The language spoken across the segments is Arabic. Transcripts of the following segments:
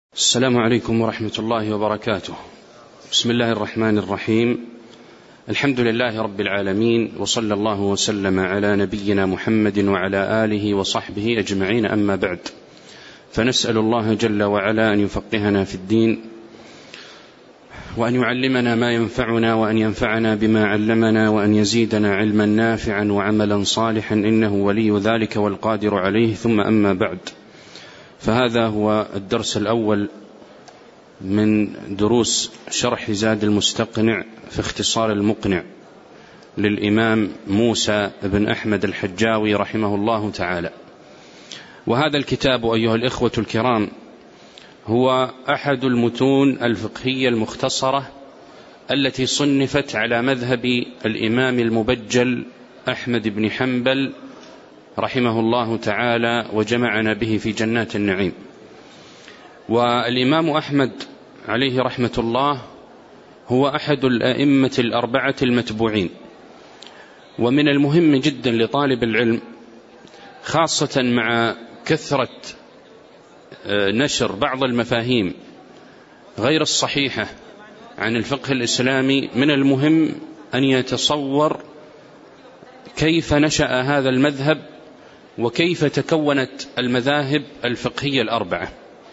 السلام عليكم ورحمة الله وبركاته. بسم الله الرحمن الرحيم. الحمد لله رب العالمين، وصلى الله وسلم على نبينا محمد وعلى آله وصحبه أجمعين، أما بعد، فنسأل الله جل وعلا أن يفقهنا في الدين، وأن يعلمنا ما ينفعنا، وأن ينفعنا بما علمنا، وأن يزيدنا علما نافعا وعملا صالحا، إنه ولي ذلك والقادر عليه. ثم أما بعد، فهذا هو الدرس الأول من دروس شرح زاد المستقنع في اختصار المقنع للإمام موسى بن أحمد الحجاوي رحمه الله تعالى. وهذا الكتاب أيها الإخوة الكرام هو أحد المتون الفقهية المختصرة التي صنفت على مذهب الإمام المبجل أحمد بن حنبل رحمه الله تعالى، وجمعنا به في جنات النعيم. والإمام أحمد عليه رحمة الله هو أحد الأئمة الأربعة المتبوعين، ومن المهم جدا لطالب العلم، خاصة مع كثرة نشر بعض المفاهيم غير الصحيحة عن الفقه الإسلامي، من المهم أن يتصور كيف نشأ هذا المذهب وكيف تكونت المذاهب الفقهية الأربعة.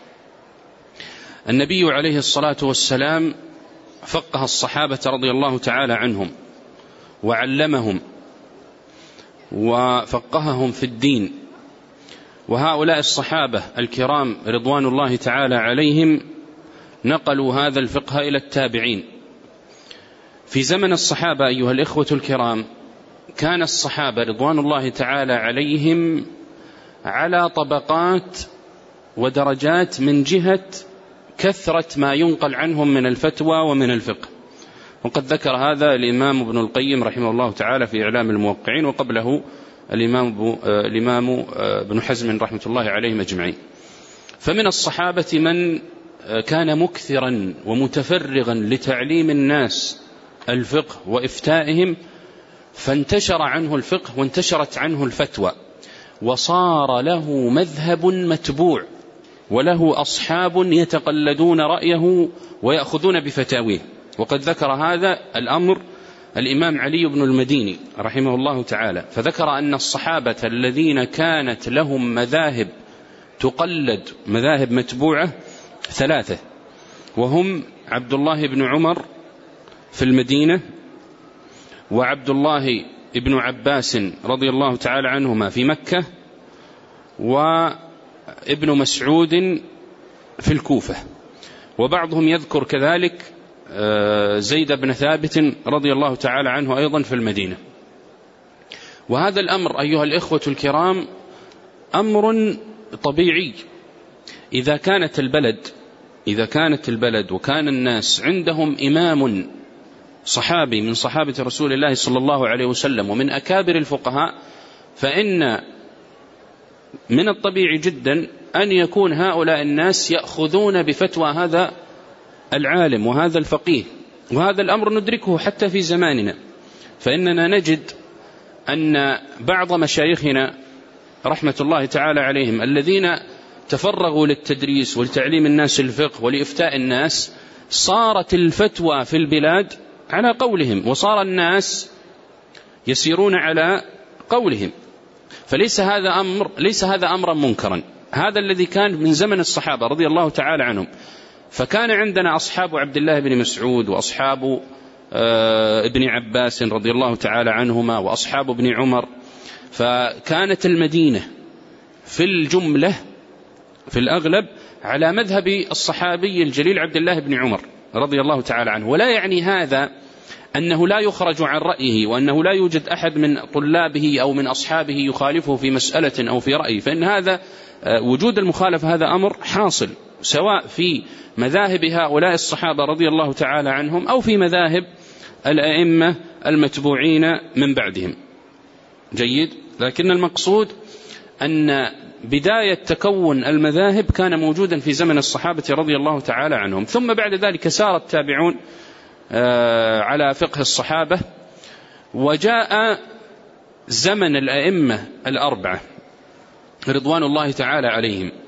النبي عليه الصلاة والسلام فقه الصحابة رضي الله تعالى عنهم، وعلمهم وفقههم في الدين، وهؤلاء الصحابة الكرام رضوان الله تعالى عليهم نقلوا هذا الفقه إلى التابعين. في زمن الصحابة أيها الإخوة الكرام كان الصحابة رضوان الله تعالى عليهم على طبقات ودرجات من جهة كثرة ما ينقل عنهم من الفتوى ومن الفقه، وقد ذكر هذا الإمام ابن القيم رحمه الله تعالى في إعلام الموقعين، وقبله الإمام ابن حزم رحمة الله عليهم أجمعين. فمن الصحابة من كان مكثرا ومتفرغا لتعليم الناس الفقه وإفتائهم، فانتشر عنه الفقه وانتشرت عنه الفتوى، وصار له مذهب متبوع، وله أصحاب يتقلدون رأيه ويأخذون بفتاويه. وقد ذكر هذا الأمر الإمام علي بن المديني رحمه الله تعالى، فذكر أن الصحابة الذين كانت لهم مذاهب تقلد، مذاهب متبوعة، ثلاثة، وهم عبد الله بن عمر في المدينة، وعبد الله بن عباس رضي الله تعالى عنهما في مكة، وابن مسعود في الكوفة، وبعضهم يذكر كذلك زيد بن ثابت رضي الله تعالى عنه أيضا في المدينة. وهذا الأمر أيها الإخوة الكرام أمر طبيعي. إذا كانت البلد وكان الناس عندهم إمام صحابي من صحابة رسول الله صلى الله عليه وسلم ومن أكابر الفقهاء، فإن من الطبيعي جدا أن يكون هؤلاء الناس يأخذون بفتوى هذا العالم وهذا الفقيه. وهذا الأمر ندركه حتى في زماننا، فإننا نجد أن بعض مشايخنا رحمة الله تعالى عليهم الذين تفرغوا للتدريس ولتعليم الناس الفقه ولإفتاء الناس، صارت الفتوى في البلاد على قولهم، وصار الناس يسيرون على قولهم. فليس هذا أمرا منكرا، هذا الذي كان من زمن الصحابة رضي الله تعالى عنهم. فكان عندنا أصحاب عبد الله بن مسعود، وأصحاب ابن عباس رضي الله تعالى عنهما، وأصحاب ابن عمر. فكانت المدينة في الجملة في الأغلب على مذهب الصحابي الجليل عبد الله بن عمر رضي الله تعالى عنه. ولا يعني هذا أنه لا يخرج عن رأيه، وأنه لا يوجد أحد من طلابه أو من أصحابه يخالفه في مسألة أو في رأي، فإن هذا وجود المخالفة هذا أمر حاصل، سواء في مذاهب هؤلاء الصحابة رضي الله تعالى عنهم أو في مذاهب الأئمة المتبوعين من بعدهم. جيد. لكن المقصود أن بداية تكون المذاهب كان موجودا في زمن الصحابة رضي الله تعالى عنهم، ثم بعد ذلك سار التابعون على فقه الصحابة، وجاء زمن الأئمة الأربعة رضوان الله تعالى عليهم،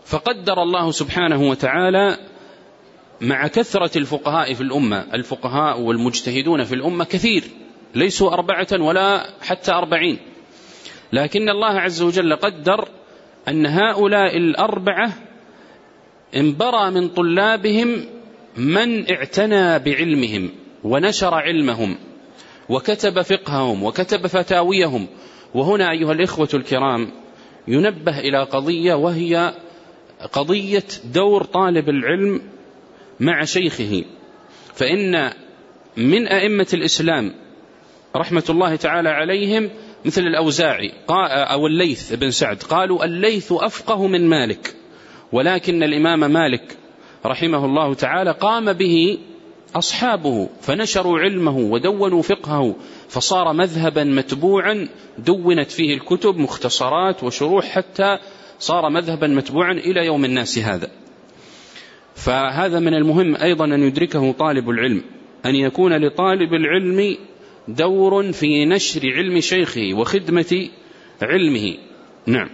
فقدر الله سبحانه وتعالى مع كثرة الفقهاء في الأمة، الفقهاء والمجتهدون في الأمة كثير، ليسوا 4 ولا حتى 40، لكن الله عز وجل قدر أن هؤلاء 4 انبرى من طلابهم من اعتنى بعلمهم ونشر علمهم وكتب فقههم وكتب فتاويهم. وهنا أيها الإخوة الكرام ينبه إلى قضية، وهي قضية دور طالب العلم مع شيخه. فإن من أئمة الإسلام رحمة الله تعالى عليهم مثل الأوزاعي أو الليث بن سعد، قالوا الليث أفقه من مالك، ولكن الإمام مالك رحمه الله تعالى قام به أصحابه فنشروا علمه ودونوا فقهه، فصار مذهبا متبوعا دونت فيه الكتب مختصرات وشروح، حتى صار مذهبا متبوعا إلى يوم الناس هذا. فهذا من المهم أيضا أن يدركه طالب العلم، أن يكون لطالب العلم دور في نشر علم شيخه وخدمة علمه. نعم.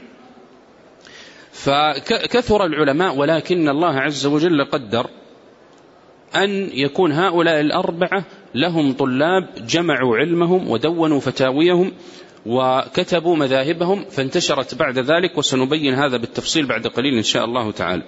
فكثر العلماء، ولكن الله عز وجل قدر أن يكون هؤلاء 4 لهم طلاب جمعوا علمهم ودونوا فتاويهم وكتبوا مذاهبهم، فانتشرت بعد ذلك، وسنبين هذا بالتفصيل بعد قليل إن شاء الله تعالى.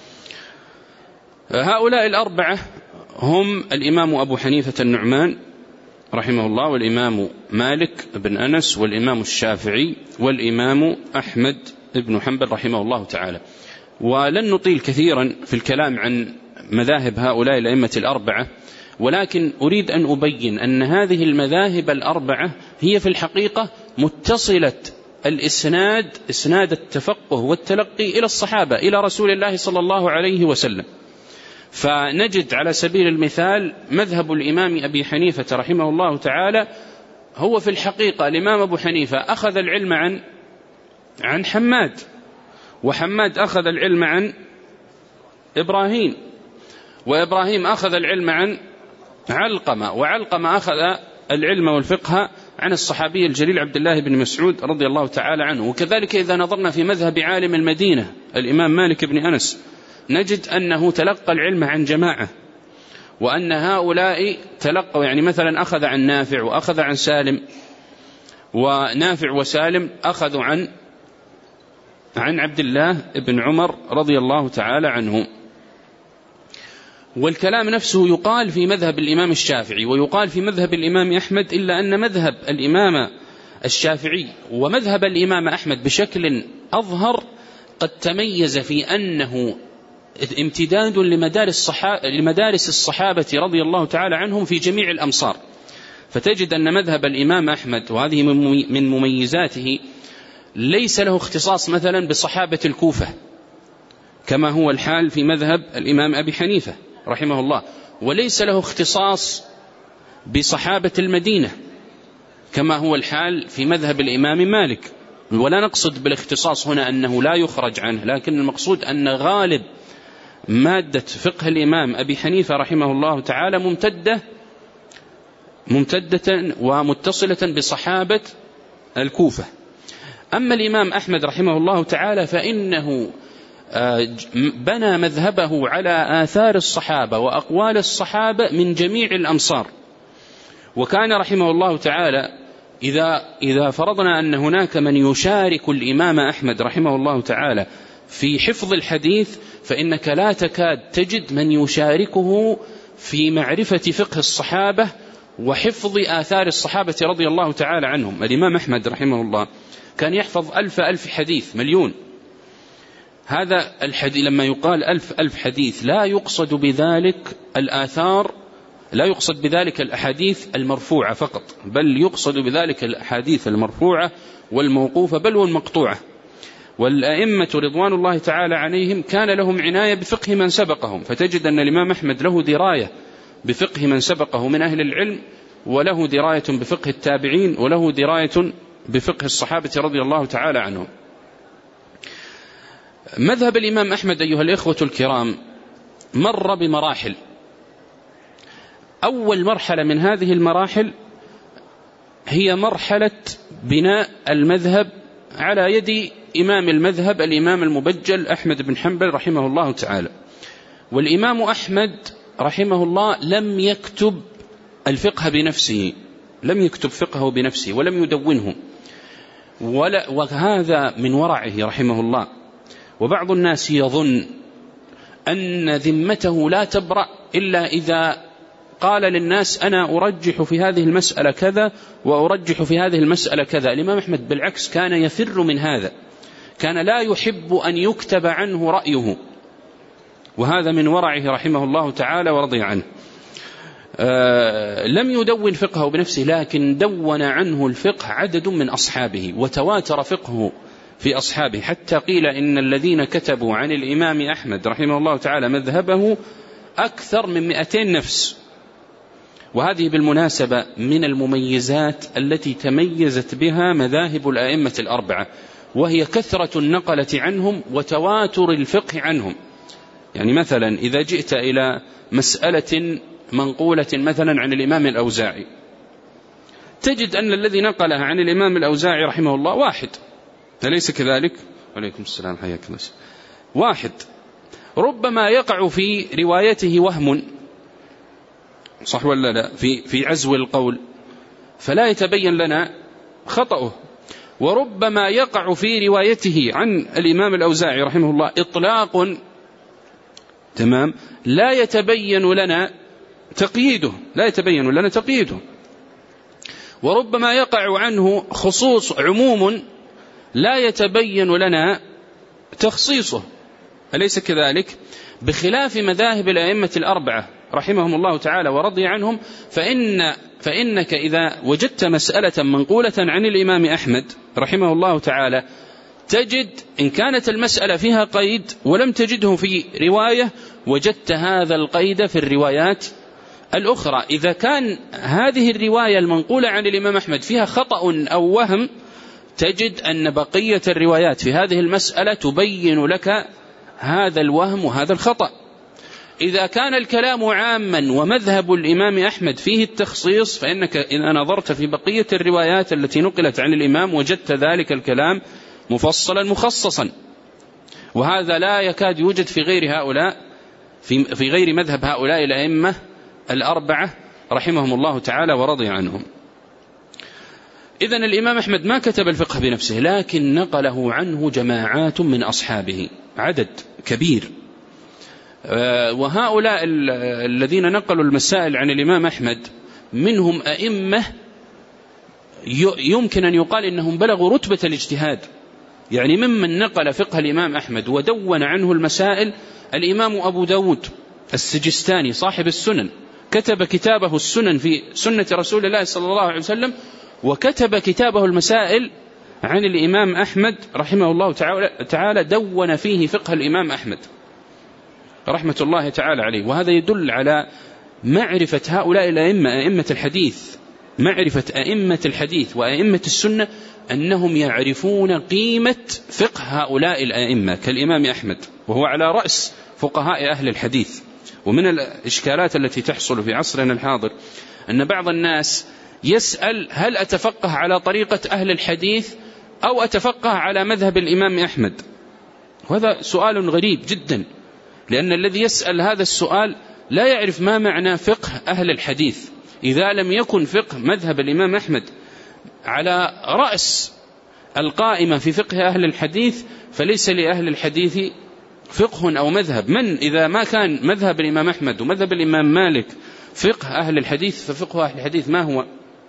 هؤلاء 4 هم الإمام أبو حنيفة النعمان رحمه الله، والإمام مالك بن أنس، والإمام الشافعي، والإمام أحمد بن حنبل رحمه الله تعالى. ولن نطيل كثيرا في الكلام عن مذاهب هؤلاء الأئمة 4، ولكن أريد أن أبين أن هذه المذاهب 4 هي في الحقيقة متصلة الإسناد، إسناد التفقه والتلقي إلى الصحابة، إلى رسول الله صلى الله عليه وسلم. فنجد على سبيل المثال مذهب الإمام أبي حنيفة رحمه الله تعالى هو في الحقيقة الإمام أبو حنيفة أخذ العلم عن حماد، وحماد أخذ العلم عن إبراهيم، وإبراهيم أخذ العلم عن علقمة، وعلقمة أخذ العلم والفقه عن الصحابي الجليل عبد الله بن مسعود رضي الله تعالى عنه. وكذلك إذا نظرنا في مذهب عالم المدينة الإمام مالك بن أنس نجد أنه تلقى العلم عن جماعة، وأن هؤلاء تلقوا، يعني مثلا أخذ عن نافع وأخذ عن سالم، ونافع وسالم أخذوا عن عبد الله بن عمر رضي الله تعالى عنه. والكلام نفسه يقال في مذهب الإمام الشافعي ويقال في مذهب الإمام أحمد، إلا أن مذهب الإمام الشافعي ومذهب الإمام أحمد بشكل أظهر قد تميز في أنه امتداد لمدارس الصحابة رضي الله تعالى عنهم في جميع الأمصار. فتجد أن مذهب الإمام أحمد، وهذه من مميزاته، ليس له اختصاص مثلا بصحابة الكوفة كما هو الحال في مذهب الإمام أبي حنيفة رحمه الله، وليس له اختصاص بصحابة المدينة كما هو الحال في مذهب الإمام مالك. ولا نقصد بالاختصاص هنا أنه لا يخرج عنه، لكن المقصود أن غالب مادة فقه الإمام أبي حنيفة رحمه الله تعالى ممتدة ومتصلة بصحابة الكوفة. أما الإمام أحمد رحمه الله تعالى فإنه بنى مذهبه على آثار الصحابة وأقوال الصحابة من جميع الأمصار. وكان رحمه الله تعالى إذا فرضنا أن هناك من يشارك الإمام أحمد رحمه الله تعالى في حفظ الحديث، فإنك لا تكاد تجد من يشاركه في معرفة فقه الصحابة وحفظ آثار الصحابة رضي الله تعالى عنهم. الإمام أحمد رحمه الله كان يحفظ 1000 حديث، مليون. هذا الحديث لما يقال 1000 حديث لا يقصد بذلك الآثار، لا يقصد بذلك الأحاديث المرفوعة فقط، بل يقصد بذلك الأحاديث المرفوعة والموقوفة بل والمقطوعة. والأئمة رضوان الله تعالى عليهم كان لهم عناية بفقه من سبقهم، فتجد أن الإمام أحمد له دراية بفقه من سبقه من أهل العلم، وله دراية بفقه التابعين، وله دراية بفقه الصحابة رضي الله تعالى عنهم. مذهب الإمام أحمد أيها الإخوة الكرام مر بمراحل. أول مرحلة من هذه المراحل هي مرحلة بناء المذهب على يد إمام المذهب الإمام المبجل أحمد بن حنبل رحمه الله تعالى. والإمام أحمد رحمه الله لم يكتب الفقه بنفسه، لم يكتب فقهه بنفسه ولم يدونه، وهذا من ورعه رحمه الله. وبعض الناس يظن أن ذمته لا تبرأ إلا إذا قال للناس أنا أرجح في هذه المسألة كذا وأرجح في هذه المسألة كذا. الإمام أحمد بالعكس كان يفر من هذا، كان لا يحب أن يكتب عنه رأيه، وهذا من ورعه رحمه الله تعالى ورضي عنه. لم يدون فقهه بنفسه، لكن دون عنه الفقه عدد من أصحابه، وتواتر فقهه في أصحابه، حتى قيل إن الذين كتبوا عن الإمام أحمد رحمه الله تعالى مذهبه أكثر من 200 نفس. وهذه بالمناسبة من المميزات التي تميزت بها مذاهب الأئمة الأربعة، وهي كثرة النقلة عنهم وتواتر الفقه عنهم. يعني مثلا إذا جئت إلى مسألة منقولة مثلا عن الإمام الأوزاعي، تجد أن الذي نقلها عن الإمام الأوزاعي رحمه الله واحد، أليس كذلك؟ عليكم السلام، حياك الله. واحد ربما يقع في روايته وهم، صح ولا لا، في عزو القول، فلا يتبين لنا خطأه. وربما يقع في روايته عن الإمام الأوزاعي رحمه الله إطلاق، تمام، لا يتبين لنا تقييده، لا يتبين لنا تقييده. وربما يقع عنه خصوص عموم لا يتبين لنا تخصيصه، أليس كذلك؟ بخلاف مذاهب الأئمة الأربعة رحمهم الله تعالى ورضي عنهم، فإنك إذا وجدت مسألة منقولة عن الإمام أحمد رحمه الله تعالى، تجد إن كانت المسألة فيها قيد ولم تجده في رواية، وجدت هذا القيد في الروايات الأخرى. إذا كان هذه الرواية المنقولة عن الإمام أحمد فيها خطأ أو وهم، تجد أن بقية الروايات في هذه المسألة تبين لك هذا الوهم وهذا الخطأ. إذا كان الكلام عاما ومذهب الإمام أحمد فيه التخصيص، فإنك إذا نظرت في بقية الروايات التي نقلت عن الإمام وجدت ذلك الكلام مفصلا مخصصا. وهذا لا يكاد يوجد في غير هؤلاء، في غير مذهب هؤلاء الأئمة الأربعة رحمهم الله تعالى ورضي عنهم. إذن الإمام أحمد ما كتب الفقه بنفسه، لكن نقله عنه جماعات من أصحابه، عدد كبير. وهؤلاء الذين نقلوا المسائل عن الإمام أحمد منهم أئمة يمكن أن يقال إنهم بلغوا رتبة الاجتهاد. يعني ممن نقل فقه الإمام أحمد ودون عنه المسائل الإمام أبو داود السجستاني صاحب السنن، كتب كتابه السنن في سنة رسول الله صلى الله عليه وسلم، وكتب كتابه المسائل عن الإمام أحمد رحمه الله تعالى، دون فيه فقه الإمام أحمد رحمة الله تعالى عليه. وهذا يدل على معرفة هؤلاء الأئمة، أئمة الحديث، معرفة أئمة الحديث وأئمة السنة، أنهم يعرفون قيمة فقه هؤلاء الأئمة كالإمام أحمد، وهو على رأس فقهاء أهل الحديث. ومن الإشكالات التي تحصل في عصرنا الحاضر أن بعض الناس يسأل هل أتفقه على طريقة أهل الحديث أو أتفقه على مذهب الإمام أحمد؟ وهذا سؤال غريب جدا، لأن الذي يسأل هذا السؤال لا يعرف ما معنى فقه أهل الحديث. إذا لم يكن فقه مذهب الإمام أحمد على رأس القائمة في فقه أهل الحديث، فليس لأهل الحديث فقه أو مذهب. من إذا ما كان مذهب الإمام أحمد ومذهب الإمام مالك فقه أهل الحديث، ففقه أهل الحديث ما هو؟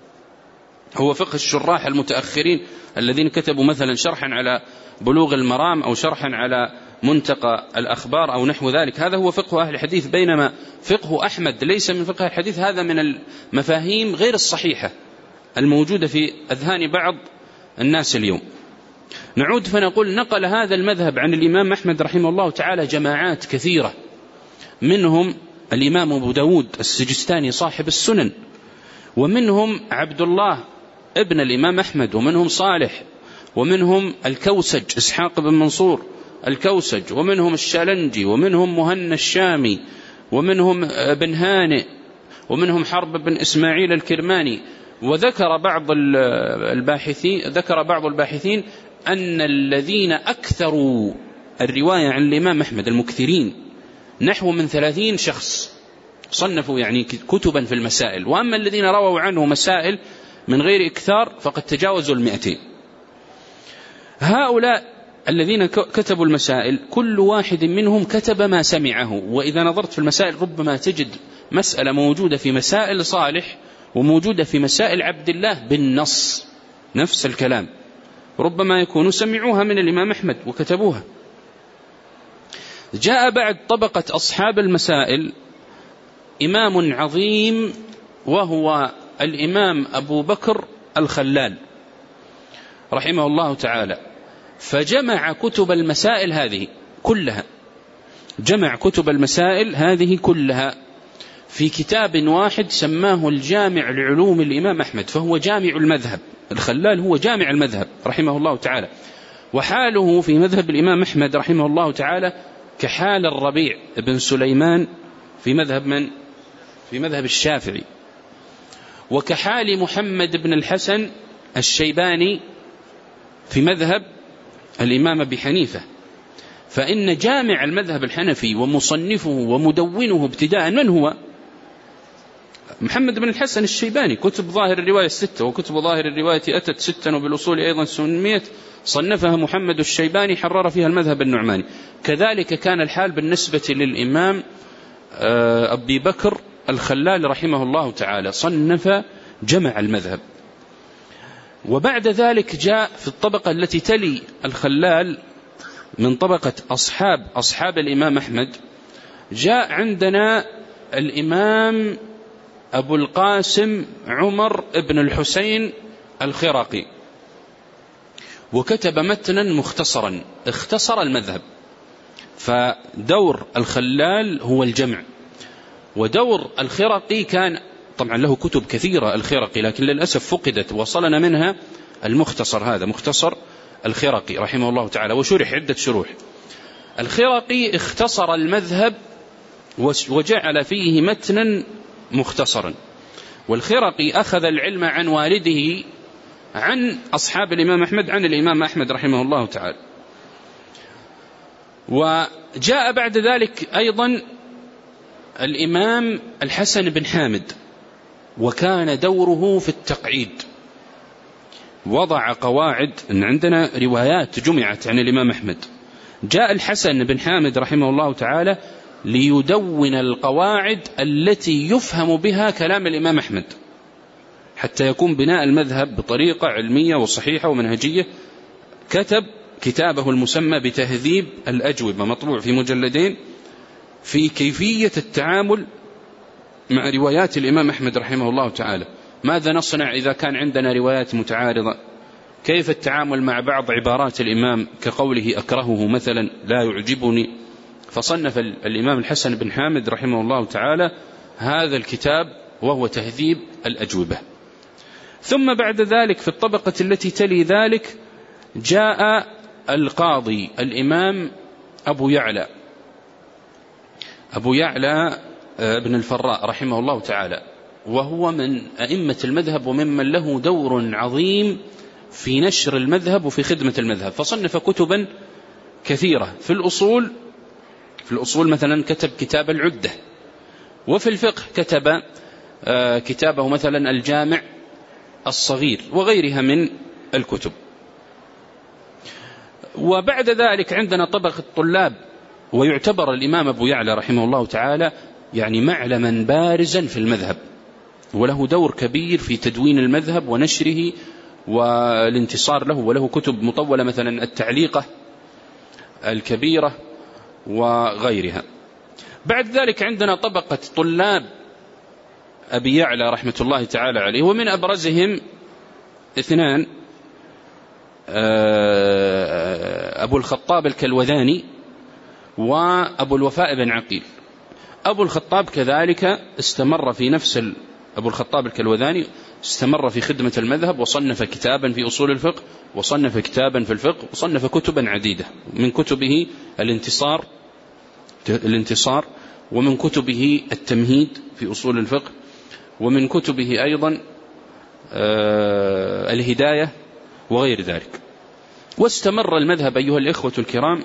هو فقه الشراح المتأخرين الذين كتبوا مثلا شرحا على بلوغ المرام أو شرحا على منتقى الأخبار أو نحو ذلك، هذا هو فقه أهل الحديث. بينما فقه أحمد ليس من فقه الحديث، هذا من المفاهيم غير الصحيحة الموجودة في أذهان بعض الناس اليوم. نعود فنقول نقل هذا المذهب عن الإمام أحمد رحمه الله تعالى جماعات كثيرة، منهم الإمام أبو داود السجستاني صاحب السنن، ومنهم عبد الله ابن الإمام أحمد، ومنهم صالح، ومنهم الكوسج إسحاق بن منصور الكوسج، ومنهم الشالنجي، ومنهم مهنا الشامي، ومنهم بن هانئ، ومنهم حرب بن إسماعيل الكرماني. وذكر بعض الباحثين أن الذين أكثروا الرواية عن الإمام أحمد المكثرين نحو من 30 شخص صنفوا يعني كتبا في المسائل، وأما الذين رووا عنه مسائل من غير إكثار فقد تجاوزوا 200. هؤلاء الذين كتبوا المسائل كل واحد منهم كتب ما سمعه، وإذا نظرت في المسائل ربما تجد مسألة موجودة في مسائل صالح وموجودة في مسائل عبد الله بالنص نفس الكلام، ربما يكونوا سمعوها من الإمام أحمد وكتبوها. جاء بعد طبقة أصحاب المسائل إمام عظيم وهو الإمام أبو بكر الخلال رحمه الله تعالى، فجمع كتب المسائل هذه كلها، جمع كتب المسائل هذه كلها في كتاب واحد سماه الجامع لعلوم الإمام أحمد، فهو جامع المذهب. الخلال هو جامع المذهب رحمه الله تعالى، وحاله في مذهب الإمام أحمد رحمه الله تعالى كحال الربيع بن سليمان في مذهب من؟ في مذهب الشافعي، وكحال محمد بن الحسن الشيباني في مذهب الإمام أبي حنيفة. فإن جامع المذهب الحنفي ومصنفه ومدونه ابتداء من هو؟ محمد بن الحسن الشيباني. كتب ظاهر الرواية 6، وكتب ظاهر الرواية أتت 6، وبالأصول أيضا 800 صنفها محمد الشيباني حرر فيها المذهب النعماني. كذلك كان الحال بالنسبة للإمام أبي بكر الخلال رحمه الله تعالى، صنف جمع المذهب. وبعد ذلك جاء في الطبقة التي تلي الخلال من طبقة أصحاب الإمام أحمد، جاء عندنا الإمام أبو القاسم عمر بن الحسين الخرقي، وكتب متنا مختصرا اختصر المذهب. فدور الخلال هو الجمع، ودور الخرقي كان طبعا له كتب كثيرة الخرقي، لكن للأسف فقدت، وصلنا منها المختصر، هذا مختصر الخرقي رحمه الله تعالى، وشرح عدة شروح. الخرقي اختصر المذهب وجعل فيه متنا مختصرا. والخرقي أخذ العلم عن والده عن أصحاب الإمام أحمد، عن الإمام أحمد رحمه الله تعالى. وجاء بعد ذلك أيضا الإمام الحسن بن حامد، وكان دوره في التقعيد، وضع قواعد. إن عندنا روايات جمعت عن الإمام أحمد، جاء الحسن بن حامد رحمه الله تعالى ليدون القواعد التي يفهم بها كلام الإمام أحمد، حتى يكون بناء المذهب بطريقة علمية وصحيحة ومنهجية. كتب كتابه المسمى بتهذيب الأجوبة، مطبوع في مجلدين، في كيفية التعامل مع روايات الإمام أحمد رحمه الله تعالى. ماذا نصنع إذا كان عندنا روايات متعارضة؟ كيف التعامل مع بعض عبارات الإمام كقوله أكرهه مثلا، لا يعجبني؟ فصنف الإمام الحسن بن حامد رحمه الله تعالى هذا الكتاب، وهو تهذيب الأجوبة. ثم بعد ذلك في الطبقة التي تلي ذلك جاء القاضي الإمام أبو يعلى بن الفراء رحمه الله تعالى، وهو من أئمة المذهب وممن له دور عظيم في نشر المذهب وفي خدمة المذهب. فصنف كتبا كثيرة في الأصول مثلا كتب كتاب العدة، وفي الفقه كتب كتابه مثلا الجامع الصغير وغيرها من الكتب. وبعد ذلك عندنا طبقة الطلاب، ويعتبر الإمام أبو يعلى رحمه الله تعالى يعني معلما بارزا في المذهب، وله دور كبير في تدوين المذهب ونشره والانتصار له، وله كتب مطولة مثلا التعليقة الكبيرة وغيرها. بعد ذلك عندنا طبقة طلاب أبي يعلى رحمة الله تعالى عليه، ومن أبرزهم 2، أبو الخطاب الكلوذاني وأبو الوفاء بن عقيل. أبو الخطاب كذلك استمر في نفس أبو الخطاب الكلوذاني استمر في خدمة المذهب، وصنف كتابا في أصول الفقه، وصنف كتابا في الفقه، وصنف كتبا عديدة. من كتبه الانتصار، ومن كتبه التمهيد في أصول الفقه، ومن كتبه أيضا الهداية وغير ذلك. واستمر المذهب أيها الإخوة الكرام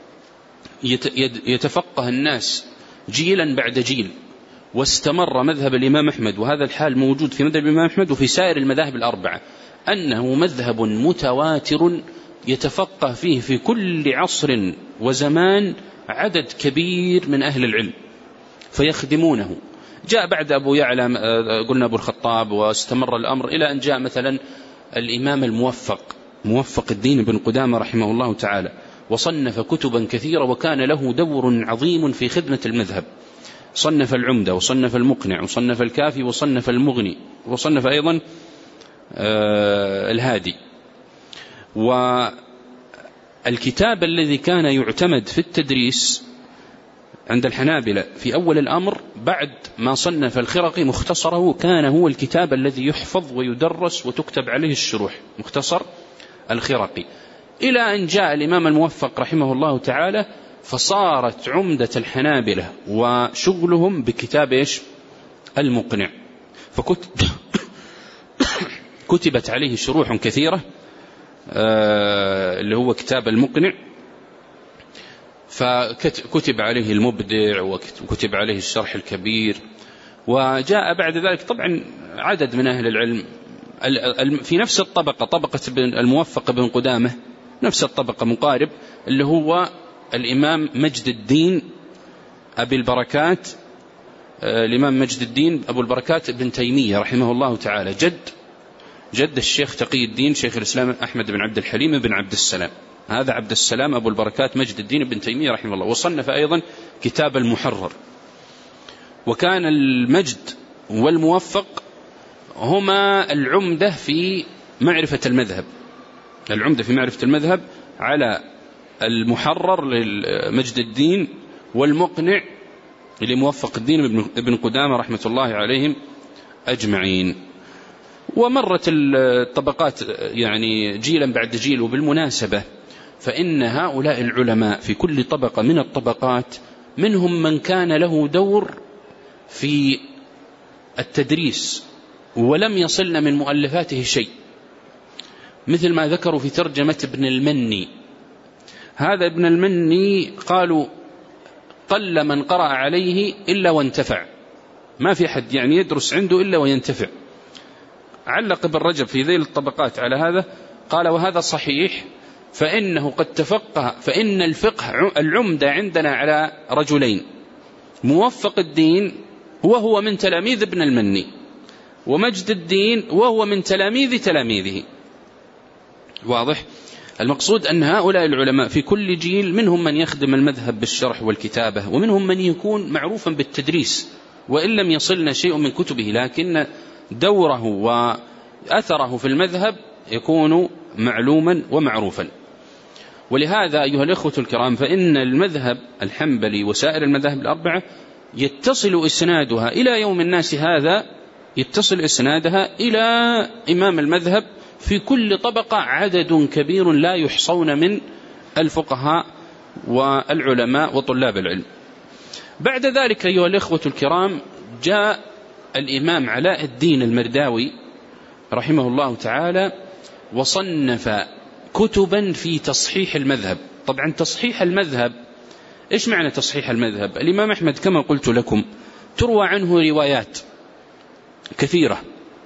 يتفقه الناس جيلا بعد جيل، واستمر مذهب الإمام أحمد، وهذا الحال موجود في مذهب الإمام أحمد وفي سائر المذاهب الأربعة، أنه مذهب متواتر يتفقه فيه في كل عصر وزمان عدد كبير من أهل العلم فيخدمونه. جاء بعد أبو يعلى قلنا أبو الخطاب، واستمر الأمر إلى أن جاء مثلا الإمام موفق الدين بن قدامة رحمه الله تعالى، وصنف كتبا كثيرة وكان له دور عظيم في خدمة المذهب. صنف العمدة، وصنف المقنع، وصنف الكافي، وصنف المغني، وصنف أيضا الهادي. والكتاب الذي كان يعتمد في التدريس عند الحنابلة في أول الأمر بعد ما صنف الخرقي مختصره، كان هو الكتاب الذي يحفظ ويدرس وتكتب عليه الشروح، مختصر الخرقي، إلى أن جاء الإمام الموفق رحمه الله تعالى فصارت عمدة الحنابلة وشغلهم بكتاب المقنع، كتبت عليه شروح كثيرة اللي هو كتاب المقنع، فكتب عليه المبدع وكتب عليه الشرح الكبير. وجاء بعد ذلك طبعا عدد من أهل العلم في نفس الطبقة، طبقة الموفق بن قدامة، نفس الطبقة مقارب، اللي هو الإمام مجد الدين أبي البركات، الإمام مجد الدين أبو البركات ابن تيمية رحمه الله تعالى، جد الشيخ تقي الدين شيخ الإسلام أحمد بن عبد الحليم بن عبد السلام، هذا عبد السلام أبو البركات مجد الدين بن تيمية رحمه الله. وصنف أيضا كتاب المحرر. وكان المجد والموفق هما العمدة في معرفة المذهب، على المحرر لمجد الدين والمقنع لموفق الدين ابن قدامة رحمة الله عليهم أجمعين. ومرت الطبقات يعني جيلا بعد جيل. وبالمناسبة فإن هؤلاء العلماء في كل طبقة من الطبقات منهم من كان له دور في التدريس ولم يصلنا من مؤلفاته شيء، مثل ما ذكروا في ترجمة ابن المني. هذا ابن المني قالوا قل من قرأ عليه إلا وانتفع، ما في حد يعني يدرس عنده إلا وينتفع. علق ابن رجب في ذيل الطبقات على هذا قال وهذا صحيح، فإنه قد تفقه، فإن الفقه العمدة عندنا على رجلين، موفق الدين وهو من تلاميذ ابن المني، ومجد الدين وهو من تلاميذه. واضح؟ المقصود أن هؤلاء العلماء في كل جيل منهم من يخدم المذهب بالشرح والكتابة، ومنهم من يكون معروفا بالتدريس وإن لم يصلنا شيء من كتبه، لكن دوره وأثره في المذهب يكون معلوما ومعروفا. ولهذا أيها الإخوة الكرام فإن المذهب الحنبلي وسائر المذاهب الأربعة يتصل إسنادها إلى يوم الناس هذا، يتصل إسنادها إلى إمام المذهب في كل طبقة عدد كبير لا يحصون من الفقهاء والعلماء وطلاب العلم. بعد ذلك أيها الإخوة الكرام جاء الإمام علاء الدين المرداوي رحمه الله تعالى وصنف كتبا في تصحيح المذهب. طبعا تصحيح المذهب، إيش معنى تصحيح المذهب؟ الإمام أحمد كما قلت لكم تروى عنه روايات كثيرة،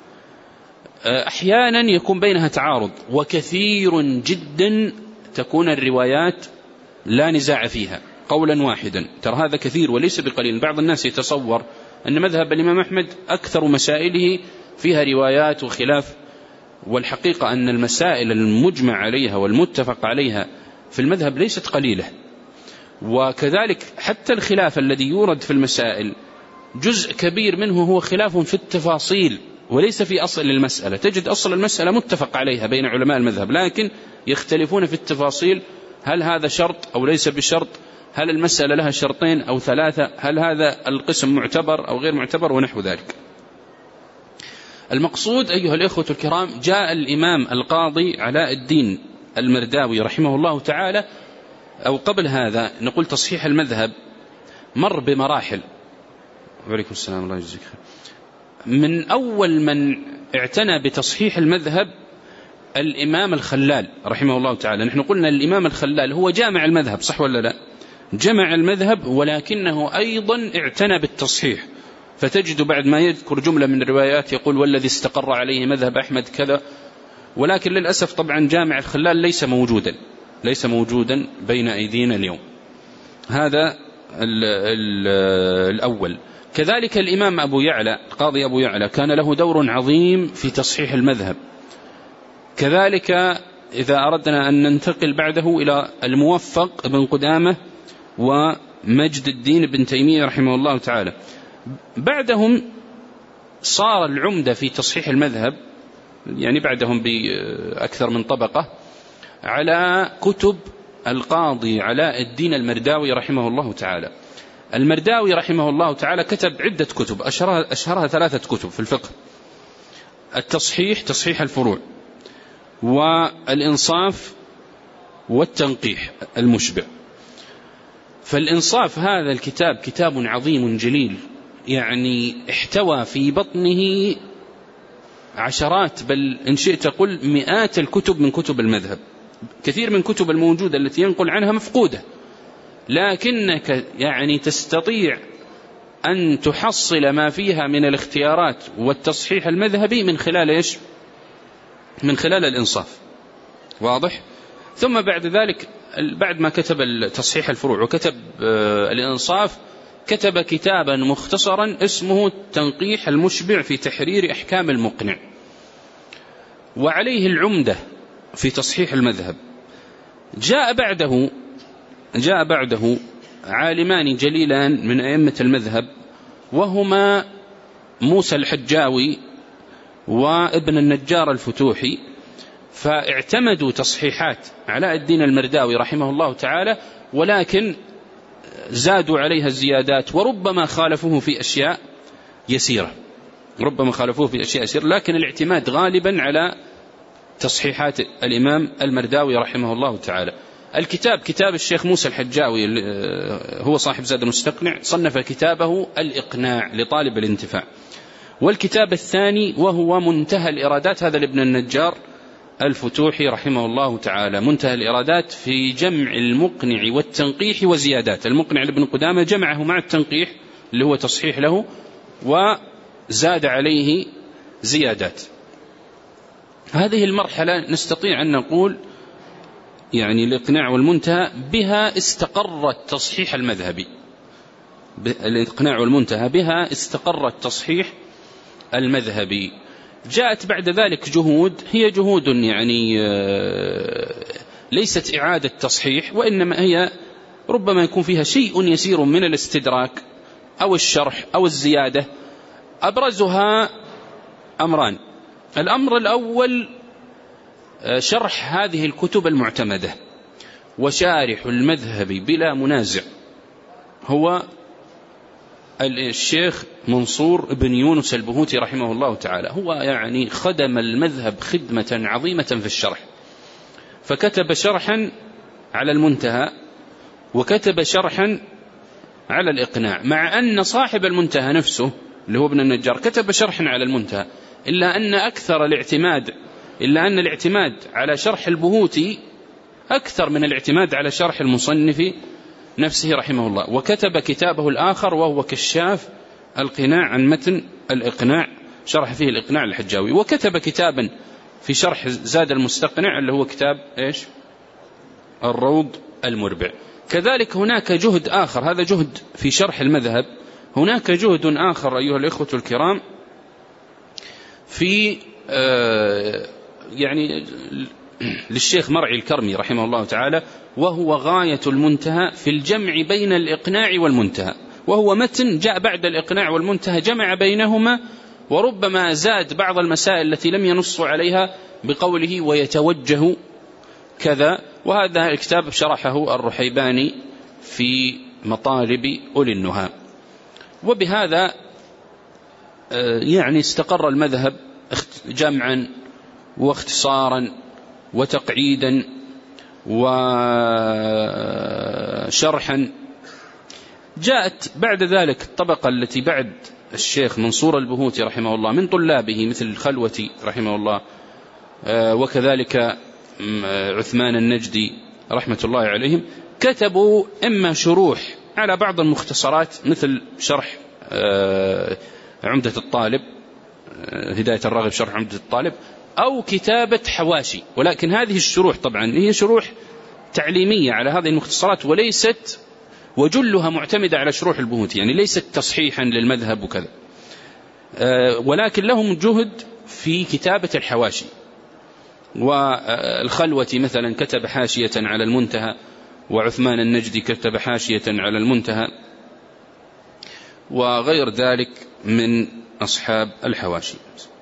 أحيانا يكون بينها تعارض، وكثير جدا تكون الروايات لا نزاع فيها قولا واحدا. ترى هذا كثير وليس بقليل. بعض الناس يتصور أن مذهب الإمام أحمد أكثر مسائله فيها روايات وخلاف، والحقيقة أن المسائل المجمع عليها والمتفق عليها في المذهب ليست قليلة. وكذلك حتى الخلاف الذي يورد في المسائل جزء كبير منه هو خلاف في التفاصيل وليس في أصل المسألة. تجد أصل المسألة متفق عليها بين علماء المذهب، لكن يختلفون في التفاصيل، هل هذا شرط أو ليس بشرط، هل المسألة لها شرطين أو ثلاثة، هل هذا القسم معتبر أو غير معتبر، ونحو ذلك. المقصود أيها الإخوة الكرام جاء الإمام القاضي علاء الدين المرداوي رحمه الله تعالى، أو قبل هذا نقول تصحيح المذهب مر بمراحل. وعليكم السلام الله يجزيك خير. من أول من اعتنى بتصحيح المذهب الإمام الخلال رحمه الله تعالى. نحن قلنا الإمام الخلال هو جامع المذهب، صح ولا لا؟ جمع المذهب، ولكنه أيضا اعتنى بالتصحيح. فتجد بعد ما يذكر جملة من الروايات يقول والذي استقر عليه مذهب أحمد كذا، ولكن للأسف طبعا جامع الخلال ليس موجودا بين أيدينا اليوم. هذا الأول. كذلك الإمام أبو يعلى، القاضي أبو يعلى، كان له دور عظيم في تصحيح المذهب. كذلك إذا أردنا أن ننتقل بعده إلى الموفق بن قدامة ومجد الدين بن تيمية رحمه الله تعالى، بعدهم صار العمدة في تصحيح المذهب، يعني بعدهم بأكثر من طبقة، على كتب القاضي علاء الدين المرداوي رحمه الله تعالى. المرداوي رحمه الله تعالى كتب عدة كتب، أشهرها 3 كتب في الفقه: التصحيح، تصحيح الفروع، والإنصاف، والتنقيح المشبع. فالإنصاف هذا الكتاب كتاب عظيم جليل، يعني احتوى في بطنه عشرات بل إن شئت قل مئات الكتب من كتب المذهب. كثير من كتب الموجودة التي ينقل عنها مفقودة، لكنك يعني تستطيع أن تحصل ما فيها من الاختيارات والتصحيح المذهبي من خلال إيش؟ من خلال الإنصاف. واضح؟ ثم بعد ذلك بعد ما كتب تصحيح الفروع وكتب الإنصاف، كتب كتابا مختصرا اسمه التنقيح المشبع في تحرير أحكام المقنع، وعليه العمدة في تصحيح المذهب. جاء بعده عالمان جليلان من أئمة المذهب، وهما موسى الحجاوي وابن النجار الفتوحي، فاعتمدوا تصحيحات علاء الدين المرداوي رحمه الله تعالى، ولكن زادوا عليها الزيادات، وربما خالفوه في أشياء يسيرة، لكن الاعتماد غالبا على تصحيحات الإمام المرداوي رحمه الله تعالى. الكتاب كتاب الشيخ موسى الحجاوي، هو صاحب زاد المستقنع، صنف كتابه الإقناع لطالب الانتفاع. والكتاب الثاني وهو منتهى الإرادات، هذا لابن النجار الفتوحي رحمه الله تعالى، منتهى الإرادات في جمع المقنع والتنقيح وزيادات. المقنع لابن قدامة جمعه مع التنقيح اللي هو تصحيح له، وزاد عليه زيادات. هذه المرحلة نستطيع أن نقول يعني الإقناع والمنتهى بها استقر التصحيح المذهبي، الإقناع والمنتهى بها استقر التصحيح المذهبي. جاءت بعد ذلك جهود، هي جهود يعني ليست إعادة تصحيح، وإنما هي ربما يكون فيها شيء يسير من الاستدراك أو الشرح أو الزيادة. أبرزها أمران: الأمر الأول شرح هذه الكتب المعتمدة، وشارح المذهب بلا منازع هو الشيخ منصور بن يونس البهوتي رحمه الله تعالى. هو يعني خدم المذهب خدمة عظيمة في الشرح، فكتب شرحا على المنتهى وكتب شرحا على الإقناع، مع أن صاحب المنتهى نفسه اللي هو ابن النجار كتب شرحا على المنتهى، إلا أن الاعتماد على شرح البهوتي أكثر من الاعتماد على شرح المصنف نفسه رحمه الله. وكتب كتابه الآخر وهو كشاف القناع عن متن الإقناع، شرح فيه الإقناع الحجاوي. وكتب كتابا في شرح زاد المستقنع اللي هو كتاب إيش؟ الروض المربع. كذلك هناك جهد آخر، هذا جهد في شرح المذهب، هناك جهد آخر أيها الإخوة الكرام في يعني للشيخ مرعي الكرمي رحمه الله تعالى، وهو غاية المنتهى في الجمع بين الإقناع والمنتهى، وهو متن جاء بعد الإقناع والمنتهى، جمع بينهما، وربما زاد بعض المسائل التي لم ينص عليها بقوله ويتوجه كذا. وهذا الكتاب شرحه الرحيباني في مطالب أولي النهى. وبهذا يعني استقر المذهب جمعا واختصارا وتقعيدا وشرحا. جاءت بعد ذلك الطبقة التي بعد الشيخ منصور البهوتي رحمه الله من طلابه مثل الخلوتي رحمه الله وكذلك عثمان النجدي رحمة الله عليهم، كتبوا إما شروح على بعض المختصرات مثل شرح عمدة الطالب، هداية الراغب شرح عمدة الطالب، أو كتابة حواشي. ولكن هذه الشروح طبعا هي شروح تعليمية على هذه المختصرات، وليست وجلها معتمدة على شروح البهوتي، يعني ليست تصحيحا للمذهب وكذا، ولكن لهم جهد في كتابة الحواشي. والخلوتي مثلا كتب حاشية على المنتهى، وعثمان النجدي كتب حاشية على المنتهى، وغير ذلك من أصحاب الحواشي.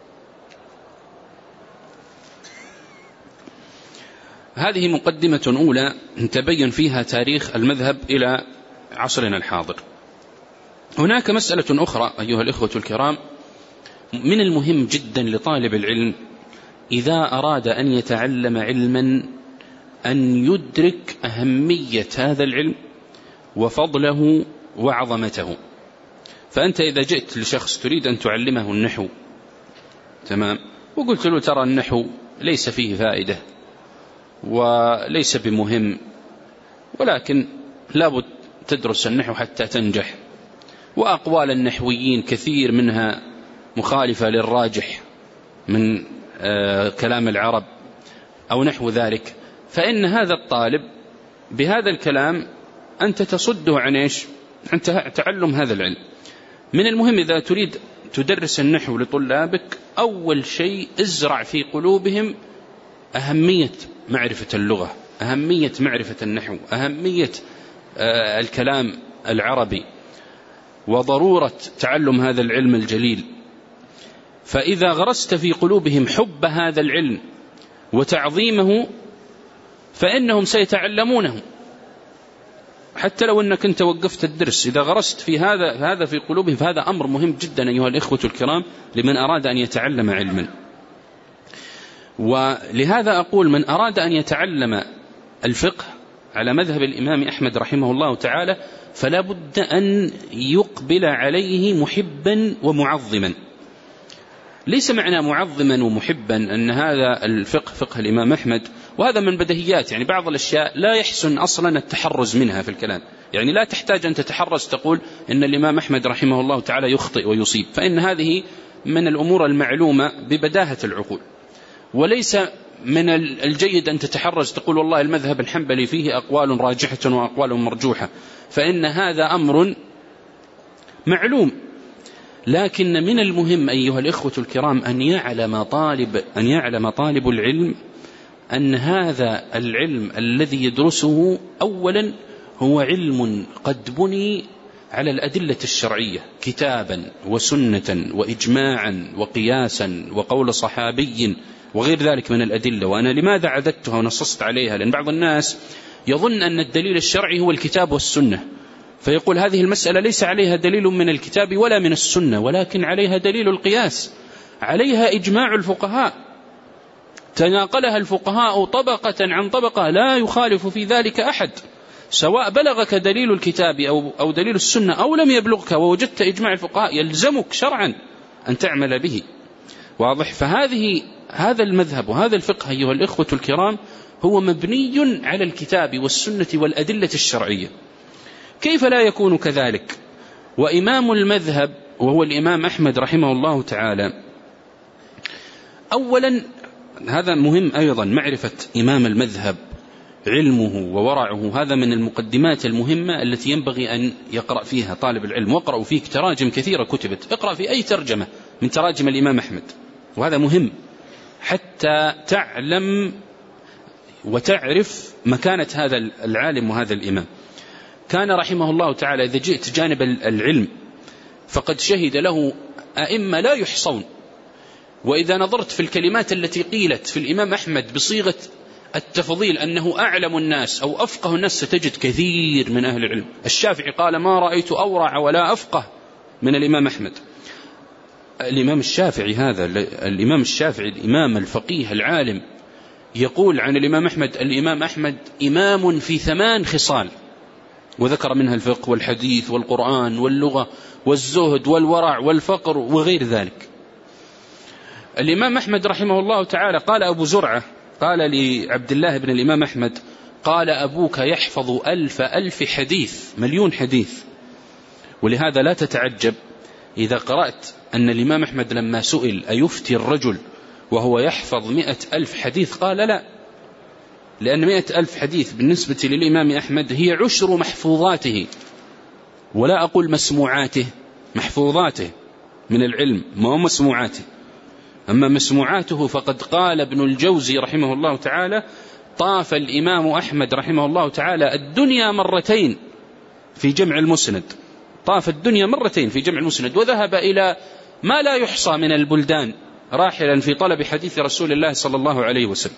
هذه مقدمة أولى تبين فيها تاريخ المذهب إلى عصرنا الحاضر. هناك مسألة أخرى أيها الإخوة الكرام، من المهم جدا لطالب العلم إذا أراد أن يتعلم علما أن يدرك أهمية هذا العلم وفضله وعظمته. فأنت إذا جئت لشخص تريد أن تعلمه النحو، تمام، وقلت له ترى النحو ليس فيه فائدة وليس بمهم، ولكن لابد تدرس النحو حتى تنجح، وأقوال النحويين كثير منها مخالفة للراجح من كلام العرب أو نحو ذلك، فإن هذا الطالب بهذا الكلام أنت تصده عن إيش؟ عن تعلم هذا العلم. من المهم إذا تريد تدرس النحو لطلابك، أول شيء ازرع في قلوبهم أهمية معرفة اللغة، أهمية معرفة النحو، أهمية الكلام العربي، وضرورة تعلم هذا العلم الجليل. فإذا غرست في قلوبهم حب هذا العلم وتعظيمه فإنهم سيتعلمونه، حتى لو أنك أنت وقفت الدرس. إذا غرست في هذا في قلوبهم، فهذا أمر مهم جدا أيها الإخوة الكرام لمن أراد أن يتعلم علما. ولهذا أقول من أراد أن يتعلم الفقه على مذهب الإمام أحمد رحمه الله تعالى فلا بد أن يقبل عليه محبا ومعظما. ليس معنى معظما ومحبا أن هذا الفقه فقه الإمام أحمد، وهذا من بديهيات، يعني بعض الأشياء لا يحسن أصلا التحرز منها في الكلام، يعني لا تحتاج أن تتحرز تقول إن الإمام أحمد رحمه الله تعالى يخطئ ويصيب، فإن هذه من الأمور المعلومة ببداهة العقول. وليس من الجيد أن تتحرز تقول والله المذهب الحنبلي فيه أقوال راجحة وأقوال مرجوحة، فإن هذا أمر معلوم. لكن من المهم أيها الإخوة الكرام أن يعلم طالب العلم أن هذا العلم الذي يدرسه أولا هو علم قد بني على الأدلة الشرعية كتابا وسنة وإجماعا وقياسا وقول صحابي وغير ذلك من الأدلة. وأنا لماذا عددتها ونصصت عليها؟ لأن بعض الناس يظن أن الدليل الشرعي هو الكتاب والسنة، فيقول هذه المسألة ليس عليها دليل من الكتاب ولا من السنة، ولكن عليها دليل القياس، عليها إجماع الفقهاء تناقلها الفقهاء طبقة عن طبقة لا يخالف في ذلك أحد، سواء بلغك دليل الكتاب أو دليل السنة أو لم يبلغك ووجدت إجماع الفقهاء يلزمك شرعا أن تعمل به. واضح؟ هذا المذهب وهذا الفقه أيها الإخوة الكرام هو مبني على الكتاب والسنة والأدلة الشرعية. كيف لا يكون كذلك وإمام المذهب وهو الإمام أحمد رحمه الله تعالى؟ أولا هذا مهم أيضا، معرفة إمام المذهب علمه وورعه، هذا من المقدمات المهمة التي ينبغي أن يقرأ فيها طالب العلم. واقرأوا فيك تراجم كثيرة كتبت، اقرأ في أي ترجمة من تراجم الإمام أحمد، وهذا مهم حتى تعلم وتعرف مكانة هذا العالم وهذا الإمام. كان رحمه الله تعالى إذا جئت جانب العلم فقد شهد له أئمة لا يحصون، وإذا نظرت في الكلمات التي قيلت في الإمام أحمد بصيغة التفضيل أنه أعلم الناس أو أفقه الناس ستجد كثير من أهل العلم. الشافعي قال ما رأيت أورع ولا أفقه من الإمام أحمد. الإمام الشافعي هذا الإمام الشافعي الإمام الفقيه العالم يقول عن الإمام أحمد الإمام أحمد إمام في 8 خصال، وذكر منها الفقه والحديث والقرآن واللغة والزهد والورع والفقر وغير ذلك. الإمام أحمد رحمه الله تعالى قال أبو زرعة قال لعبد الله بن الإمام أحمد قال أبوك يحفظ 1000 حديث، 1,000,000 حديث. ولهذا لا تتعجب إذا قرأت أن الإمام أحمد لما سئل أيفتي الرجل وهو يحفظ 100,000 حديث قال لا، لأن 100,000 حديث بالنسبة للإمام أحمد هي 10 محفوظاته، ولا أقول مسموعاته، محفوظاته من العلم ما هو مسموعاته. أما مسموعاته فقد قال ابن الجوزي رحمه الله تعالى طاف الإمام أحمد رحمه الله تعالى الدنيا مرتين في جمع المسند، طاف الدنيا مرتين في جمع المسند، وذهب إلى ما لا يحصى من البلدان راحلا في طلب حديث رسول الله صلى الله عليه وسلم.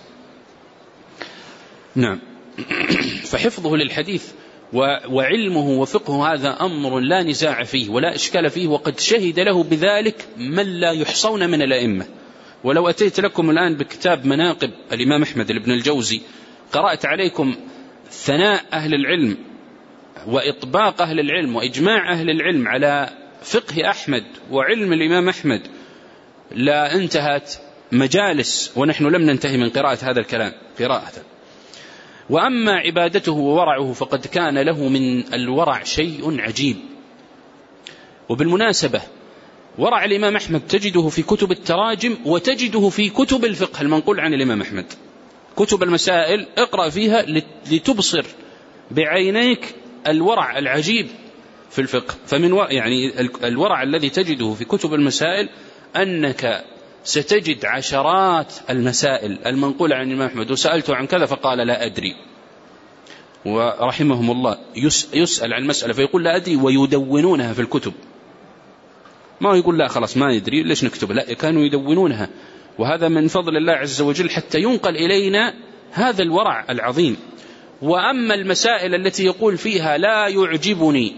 نعم. فحفظه للحديث وعلمه وفقه هذا أمر لا نزاع فيه ولا إشكال فيه، وقد شهد له بذلك من لا يحصون من الأئمة. ولو أتيت لكم الآن بكتاب مناقب الإمام أحمد لابن الجوزي قرأت عليكم ثناء أهل العلم وإطباق أهل العلم وإجماع أهل العلم على فقه أحمد وعلم الإمام أحمد لا انتهت مجالس ونحن لم ننتهي من قراءة هذا الكلام قراءة. وأما عبادته وورعه فقد كان له من الورع شيء عجيب. وبالمناسبة ورع الإمام أحمد تجده في كتب التراجم وتجده في كتب الفقه المنقول عن الإمام أحمد. كتب المسائل اقرأ فيها لتبصر بعينيك الورع العجيب في الفقه. فمن يعني الورع الذي تجده في كتب المسائل أنك ستجد عشرات المسائل المنقولة عن الإمام أحمد وسألته عن كذا فقال لا أدري، ورحمهم الله يسأل عن مسألة فيقول لا أدري ويدونونها في الكتب، ما يقول لا خلاص ما يدري ليش نكتب، لا كانوا يدونونها. وهذا من فضل الله عز وجل حتى ينقل إلينا هذا الورع العظيم. وأما المسائل التي يقول فيها لا يعجبني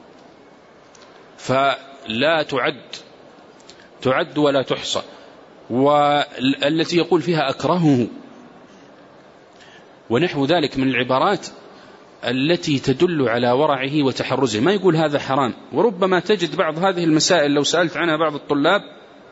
فلا تعد ولا تحصى، والتي يقول فيها أكرهه ونحو ذلك من العبارات التي تدل على ورعه وتحرزه. ما يقول هذا حرام. وربما تجد بعض هذه المسائل لو سألت عنها بعض الطلاب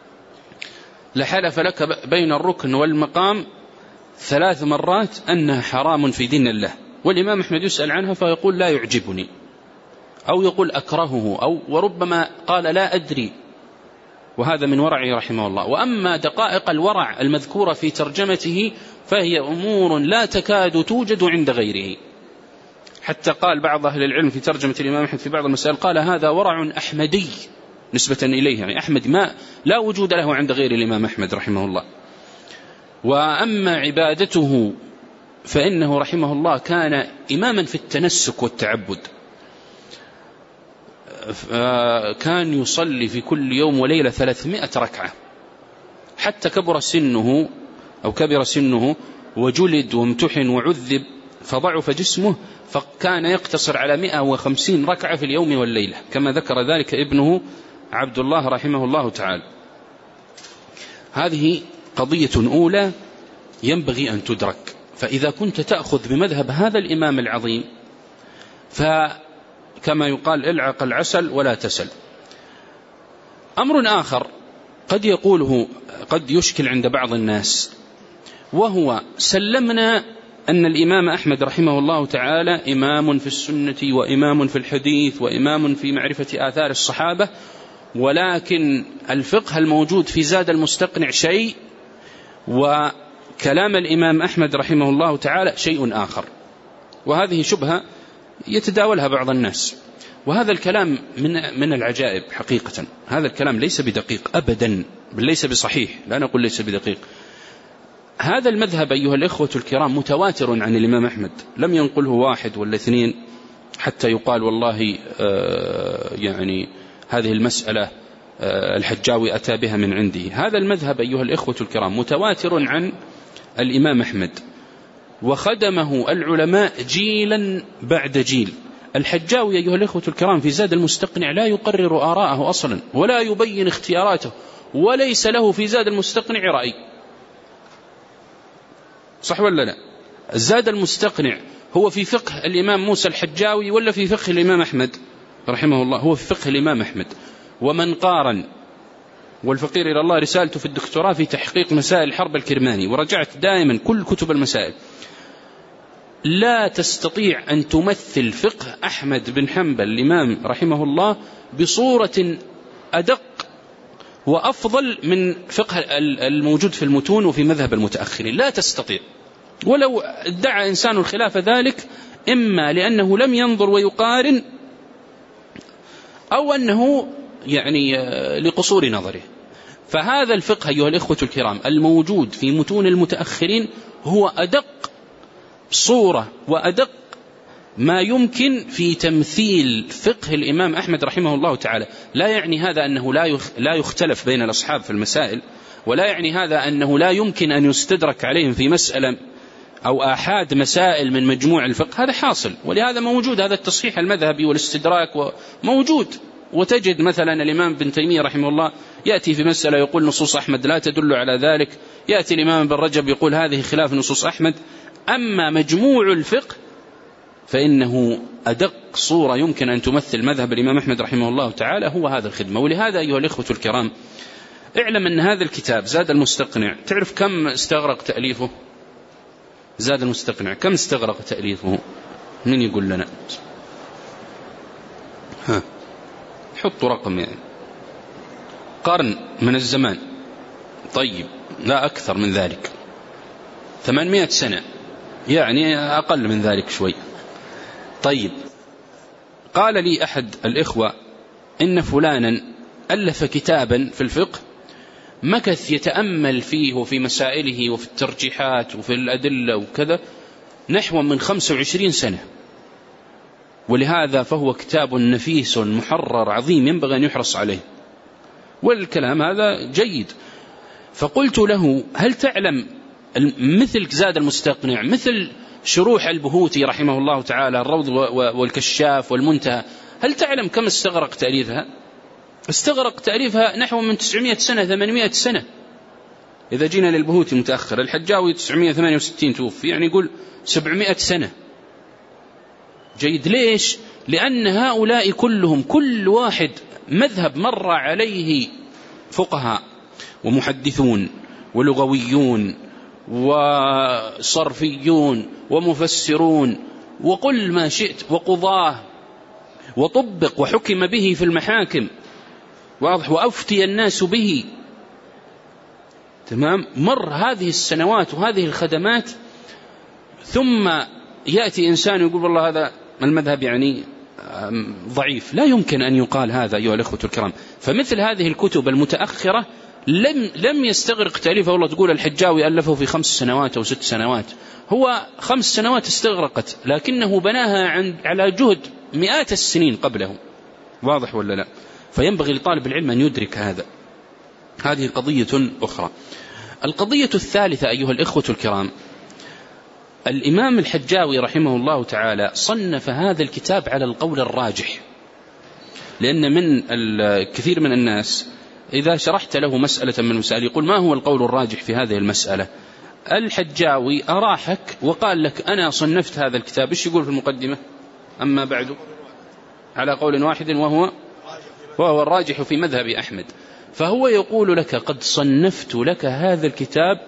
لحلف لك بين الركن والمقام 3 مرات أنها حرام في دين الله، والإمام أحمد يسأل عنها فيقول لا يعجبني أو يقول أكرهه أو وربما قال لا أدري، وهذا من ورعه رحمه الله. وأما دقائق الورع المذكورة في ترجمته فهي أمور لا تكاد توجد عند غيره. حتى قال بعض أهل العلم في ترجمة الإمام أحمد في بعض المسائل قال هذا ورع أحمدي نسبة إليه، يعني أحمد ما لا وجود له عند غير الإمام أحمد رحمه الله. وأما عبادته فإنه رحمه الله كان إماما في التنسك والتعبد، كان يصلي في كل يوم وليلة 300 ركعة، حتى كبر سنه وجلد وامتحن وعذب فضعف جسمه، فكان يقتصر على 150 ركعة في اليوم والليلة كما ذكر ذلك ابنه عبد الله رحمه الله تعالى. هذه قضية أولى ينبغي أن تدرك. فإذا كنت تأخذ بمذهب هذا الإمام العظيم فكما يقال العق العسل ولا تسل. أمر آخر قد يقوله قد يشكل عند بعض الناس، وهو سلمنا أن الإمام أحمد رحمه الله تعالى إمام في السنة وإمام في الحديث وإمام في معرفة آثار الصحابة، ولكن الفقه الموجود في زاد المستقنع شيء وكلام الإمام أحمد رحمه الله تعالى شيء آخر. وهذه شبهة يتداولها بعض الناس، وهذا الكلام من العجائب حقيقة. هذا الكلام ليس بدقيق أبدا، بل ليس بصحيح، لا نقول ليس بدقيق. هذا المذهب أيها الإخوة الكرام متواتر عن الإمام أحمد، لم ينقله 1 ولا 2 حتى يقال والله يعني هذه المسألة الحجاوي أتى بها من عنده. هذا المذهب أيها الإخوة الكرام متواتر عن الإمام أحمد، وخدمه العلماء جيلا بعد جيل. الحجاوي أيها الإخوة الكرام في زاد المستقنع لا يقرر آراءه أصلا ولا يبين اختياراته، وليس له في زاد المستقنع رأي، صح ولا لا؟ زاد المستقنع هو في فقه الإمام موسى الحجاوي ولا في فقه الإمام أحمد رحمه الله؟ هو في فقه الإمام أحمد. ومن قارن والفقير إلى الله رسالته في الدكتوراه في تحقيق مسائل الحرب الكرماني، ورجعت دائما كل كتب المسائل. لا تستطيع أن تمثل فقه أحمد بن حنبل الإمام رحمه الله بصورة أدق وأفضل من فقه الموجود في المتون وفي مذهب المتأخرين، لا تستطيع. ولو ادعى إنسان الخلاف ذلك إما لأنه لم ينظر ويقارن، أو أنه يعني لقصور نظره. فهذا الفقه أيها الإخوة الكرام الموجود في متون المتأخرين هو أدق صورة وأدق ما يمكن في تمثيل فقه الإمام أحمد رحمه الله تعالى. لا يعني هذا أنه لا يختلف بين الأصحاب في المسائل، ولا يعني هذا أنه لا يمكن أن يستدرك عليهم في مسألة أو آحاد مسائل من مجموع الفقه، هذا حاصل. ولهذا موجود هذا التصحيح المذهبي والاستدراك موجود. وتجد مثلا الإمام ابن تيمية رحمه الله يأتي في مسألة يقول نصوص أحمد لا تدل على ذلك، يأتي الإمام ابن رجب يقول هذه خلاف نصوص أحمد. أما مجموع الفقه فإنه أدق صورة يمكن أن تمثل مذهب الإمام أحمد رحمه الله تعالى هو هذا الخدمة. ولهذا أيها الإخوة الكرام اعلم أن هذا الكتاب زاد المستقنع، تعرف كم استغرق تأليفه؟ زاد المستقنع كم استغرق تأليفه؟ من يقول لنا؟ حطوا رقم، يعني قرن من الزمان. طيب لا أكثر من ذلك، 800 سنة، يعني أقل من ذلك شوي. طيب قال لي أحد الإخوة إن فلانا ألف كتابا في الفقه مكث يتأمل فيه وفي مسائله وفي الترجيحات وفي الأدلة وكذا نحو من 25 سنة، ولهذا فهو كتاب نفيس محرر عظيم ينبغي أن يحرص عليه، والكلام هذا جيد. فقلت له هل تعلم مثل زاد المستقنع، مثل شروح البهوتي رحمه الله تعالى الروض والكشاف والمنتهى، هل تعلم كم استغرق تأليفها؟ استغرق تأليفها نحو من 900 سنة 800 سنة. إذا جينا للبهوتي متأخر، الحجاوي 968 توفي، يعني يقول 700 سنة. جيد. ليش؟ لأن هؤلاء كلهم كل واحد مذهب مر عليه فقهاء ومحدثون ولغويون وصرفيون ومفسرون وقل ما شئت وقضاه، وطبق وحكم به في المحاكم، واضح، وأفتي الناس به. تمام. مر هذه السنوات وهذه الخدمات، ثم يأتي إنسان يقول والله هذا المذهب يعني ضعيف. لا يمكن أن يقال هذا أيها الأخوة الكرام. فمثل هذه الكتب المتأخرة لم يستغرق تأليفه. والله تقول الحجاوي ألفه في 5 سنوات أو 6 سنوات، هو 5 سنوات استغرقت، لكنه بناها على جهد مئات السنين قبله. واضح ولا لا؟ فينبغي لطالب العلم أن يدرك هذا. هذه قضية أخرى. القضية الثالثة أيها الإخوة الكرام، الإمام الحجاوي رحمه الله تعالى صنف هذا الكتاب على القول الراجح، لأن من الكثير من الناس إذا شرحت له مسألة من المسائل يقول ما هو القول الراجح في هذه المسألة؟ الحجاوي أراحك وقال لك أنا صنفت هذا الكتاب، إيش يقول في المقدمة؟ أما بعد على قول واحد وهو الراجح في مذهب أحمد. فهو يقول لك قد صنفت لك هذا الكتاب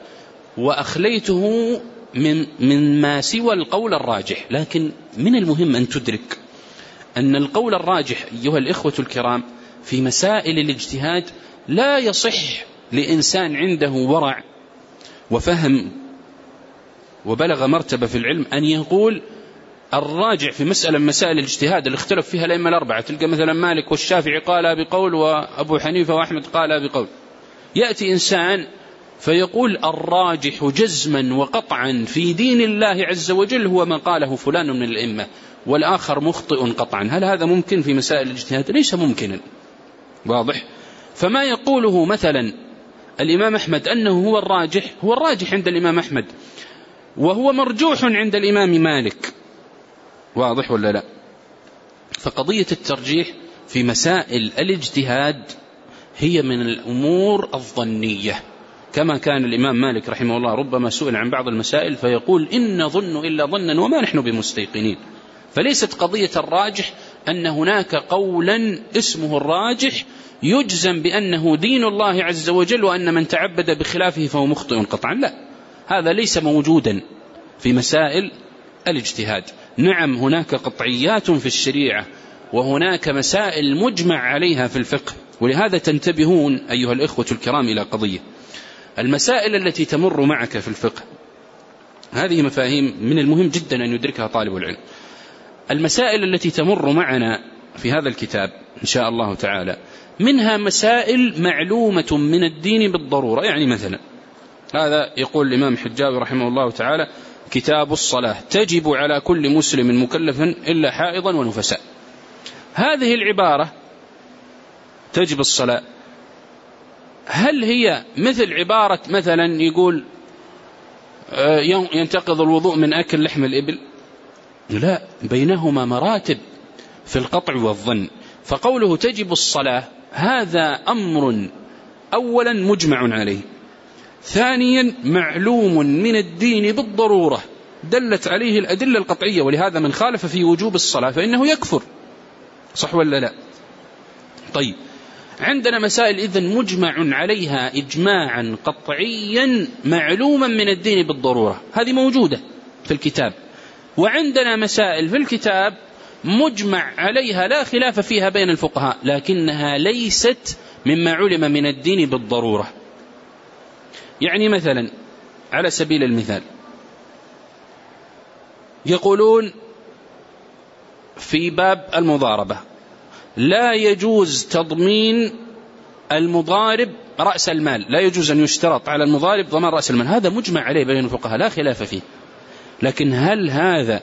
وأخليته من ما سوى القول الراجح. لكن من المهم أن تدرك أن القول الراجح أيها الإخوة الكرام في مسائل الاجتهاد لا يصح لإنسان عنده ورع وفهم وبلغ مرتبة في العلم أن يقول الراجع في مسألة من مسائل الاجتهاد اللي اختلف فيها الأئمة الأربعة. تلقى مثلا مالك والشافعي قال بقول وأبو حنيفة وأحمد قال بقول. يأتي إنسان فيقول الراجح جزما وقطعا في دين الله عز وجل هو ما قاله فلان من الأئمة، والآخر مخطئ قطعا. هل هذا ممكن في مسائل الاجتهاد؟ ليس ممكنا. واضح. فما يقوله مثلا الإمام أحمد أنه هو الراجح، هو الراجح عند الإمام أحمد، وهو مرجوح عند الإمام مالك. واضح ولا لا؟ فقضية الترجيح في مسائل الاجتهاد هي من الأمور الظنية، كما كان الإمام مالك رحمه الله ربما سئل عن بعض المسائل فيقول إن ظن إلا ظنا وما نحن بمستيقنين. فليست قضية الراجح أن هناك قولا اسمه الراجح يجزم بأنه دين الله عز وجل، وأن من تعبد بخلافه فهو مخطئ قطعا. لا، هذا ليس موجودا في مسائل الاجتهاد. نعم، هناك قطعيات في الشريعة وهناك مسائل مجمع عليها في الفقه، ولهذا تنتبهون أيها الإخوة الكرام إلى قضية: المسائل التي تمر معك في الفقه هذه مفاهيم من المهم جدا أن يدركها طالب العلم. المسائل التي تمر معنا في هذا الكتاب إن شاء الله تعالى منها مسائل معلومة من الدين بالضرورة. يعني مثلا هذا يقول الإمام حجاوي رحمه الله تعالى: كتاب الصلاة تجب على كل مسلم مكلف إلا حائضا ونفساء. هذه العبارة تجب الصلاة، هل هي مثل عبارة مثلا يقول ينتقض الوضوء من أكل لحم الإبل؟ لا، بينهما مراتب في القطع والظن. فقوله تجب الصلاة هذا أمر أولا مجمع عليه، ثانيا معلوم من الدين بالضرورة دلت عليه الأدلة القطعية، ولهذا من خالف في وجوب الصلاة فإنه يكفر. صح ولا لا؟ طيب، عندنا مسائل إذن مجمع عليها إجماعا قطعيا معلوما من الدين بالضرورة، هذه موجودة في الكتاب. وعندنا مسائل في الكتاب مجمع عليها لا خلاف فيها بين الفقهاء، لكنها ليست مما علم من الدين بالضرورة. يعني مثلا على سبيل المثال يقولون في باب المضاربة لا يجوز تضمين المضارب رأس المال، لا يجوز أن يشترط على المضارب ضمان رأس المال. هذا مجمع عليه بين الفقهاء لا خلاف فيه، لكن هل هذا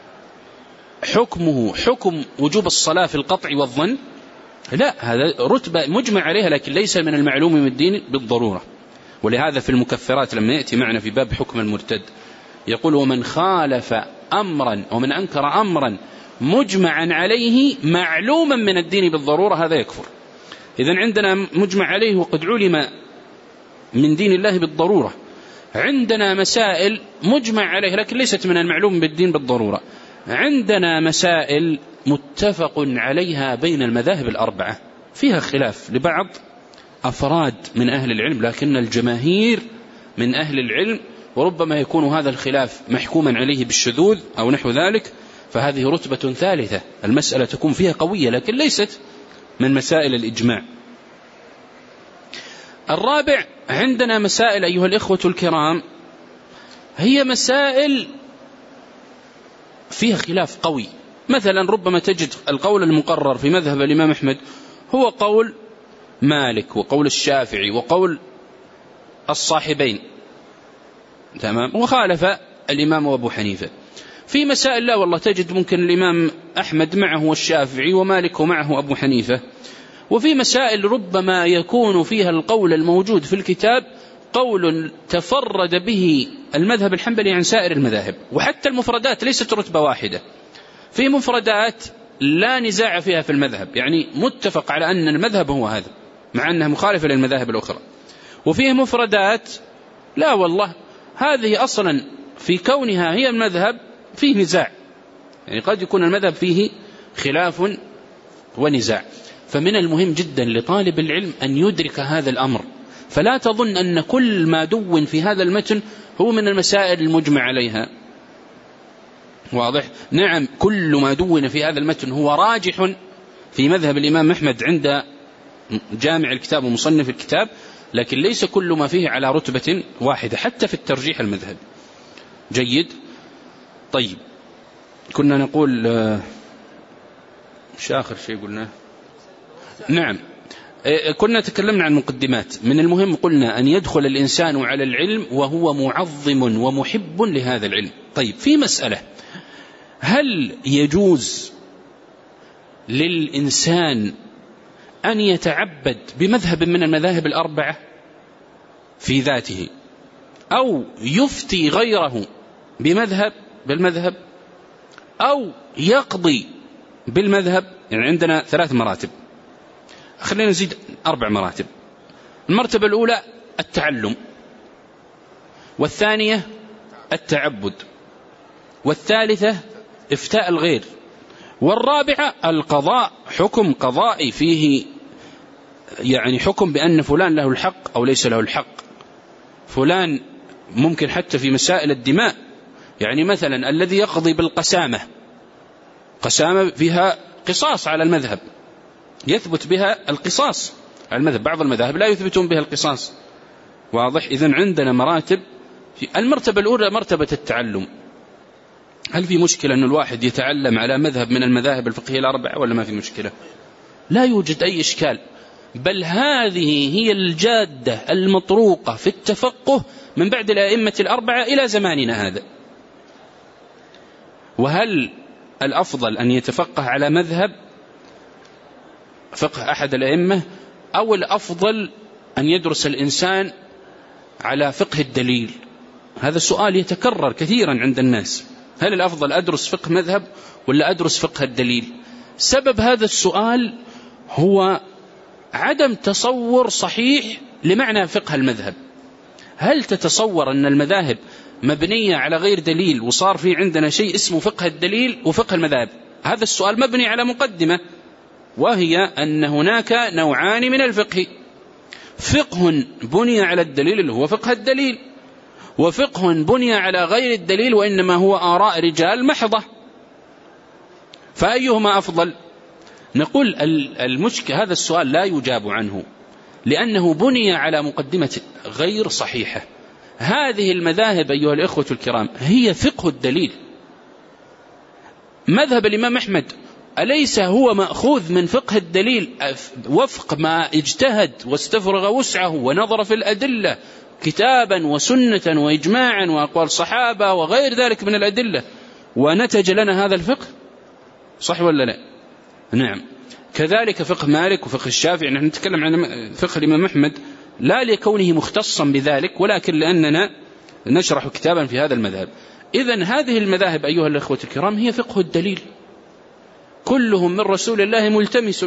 حكمه حكم وجوب الصلاة في القطع والظن؟ لا، هذا رتبة مجمع عليها لكن ليس من المعلوم من الدين بالضرورة. ولهذا في المكفرات لما يأتي معنا في باب حكم المرتد يقول: ومن خالف أمرا ومن أنكر أمرا مجمعا عليه معلوما من الدين بالضرورة هذا يكفر. إذن عندنا مجمع عليه وقد علم من دين الله بالضرورة، عندنا مسائل مجمع عليه لكن ليست من المعلوم بالدين بالضرورة، عندنا مسائل متفق عليها بين المذاهب الأربعة فيها خلاف لبعض أفراد من أهل العلم، لكن الجماهير من أهل العلم، وربما يكون هذا الخلاف محكوما عليه بالشذوذ أو نحو ذلك، فهذه رتبة ثالثة، المسألة تكون فيها قوية لكن ليست من مسائل الإجماع. الرابع، عندنا مسائل أيها الإخوة الكرام هي مسائل فيها خلاف قوي. مثلا ربما تجد القول المقرر في مذهب الإمام أحمد هو قول مالك وقول الشافعي وقول الصاحبين، تمام، وخالف الإمام أبو حنيفة. في مسائل لا والله تجد ممكن الإمام أحمد معه الشافعي ومالك ومعه أبو حنيفة. وفي مسائل ربما يكون فيها القول الموجود في الكتاب قول تفرد به المذهب الحنبلي عن سائر المذاهب، وحتى المفردات ليست رتبة واحدة، في مفردات لا نزاع فيها في المذهب، يعني متفق على أن المذهب هو هذا مع أنها مخالفة للمذاهب الأخرى. وفيه مفردات لا والله هذه أصلا في كونها هي المذهب فيه نزاع، يعني قد يكون المذهب فيه خلاف ونزاع. فمن المهم جدا لطالب العلم أن يدرك هذا الأمر، فلا تظن أن كل ما دون في هذا المتن هو من المسائل المجمع عليها. واضح؟ نعم، كل ما دون في هذا المتن هو راجح في مذهب الإمام أحمد عند جامع الكتاب ومصنف الكتاب، لكن ليس كل ما فيه على رتبة واحدة حتى في الترجيح المذهبي. جيد؟ طيب، كنا نقول مش آخر شيء قلنا؟ نعم، كنا تكلمنا عن مقدمات. من المهم قلنا أن يدخل الإنسان على العلم وهو معظم ومحب لهذا العلم. طيب، في مسألة: هل يجوز للإنسان أن يتعبد بمذهب من المذاهب الأربعة في ذاته، أو يفتي غيره بالمذهب، أو يقضي بالمذهب؟ يعني عندنا 3 مراتب، خلينا نزيد 4 مراتب. المرتبة الأولى التعلم، والثانية التعبد، والثالثة إفتاء الغير، والرابعة القضاء، حكم قضائي فيه يعني حكم بأن فلان له الحق أو ليس له الحق. فلان ممكن حتى في مسائل الدماء، يعني مثلا الذي يقضي بالقسامة، قسامة فيها قصاص على المذهب، يثبت بها القصاص على المذهب، بعض المذاهب لا يثبتون بها القصاص، واضح؟ إذن عندنا مراتب. في المرتبة الأولى مرتبة التعلم. هل في مشكلة أن الواحد يتعلم على مذهب من المذاهب الفقهية الأربعة ولا ما في مشكلة؟ لا يوجد أي إشكال، بل هذه هي الجادة المطروقة في التفقه من بعد الأئمة الأربعة إلى زماننا هذا. وهل الأفضل أن يتفقه على مذهب فقه أحد الأئمة، أو الأفضل أن يدرس الإنسان على فقه الدليل؟ هذا السؤال يتكرر كثيرا عند الناس، هل الأفضل أدرس فقه مذهب ولا أدرس فقه الدليل؟ سبب هذا السؤال هو عدم تصور صحيح لمعنى فقه المذهب. هل تتصور أن المذاهب مبنية على غير دليل وصار في عندنا شيء اسمه فقه الدليل وفقه المذاهب؟ هذا السؤال مبني على مقدمة، وهي أن هناك نوعان من الفقه: فقه بني على الدليل اللي هو فقه الدليل، وفقه بني على غير الدليل وإنما هو آراء رجال محضة. فأيهما أفضل؟ نقول المشكلة هذا السؤال لا يجاب عنه، لأنه بني على مقدمة غير صحيحة. هذه المذاهب أيها الإخوة الكرام هي فقه الدليل. مذهب الإمام أحمد أليس هو مأخوذ من فقه الدليل وفق ما اجتهد واستفرغ وسعه ونظر في الأدلة كتابا وسنة وإجماعا وأقوال صحابة وغير ذلك من الأدلة، ونتج لنا هذا الفقه؟ صح ولا لا؟ نعم. كذلك فقه مالك وفقه الشافعي. نحن نتكلم عن فقه الإمام أحمد لا لكونه مختصا بذلك، ولكن لأننا نشرح كتابا في هذا المذهب. إذن هذه المذاهب أيها الأخوة الكرام هي فقه الدليل، كلهم من رسول الله ملتمس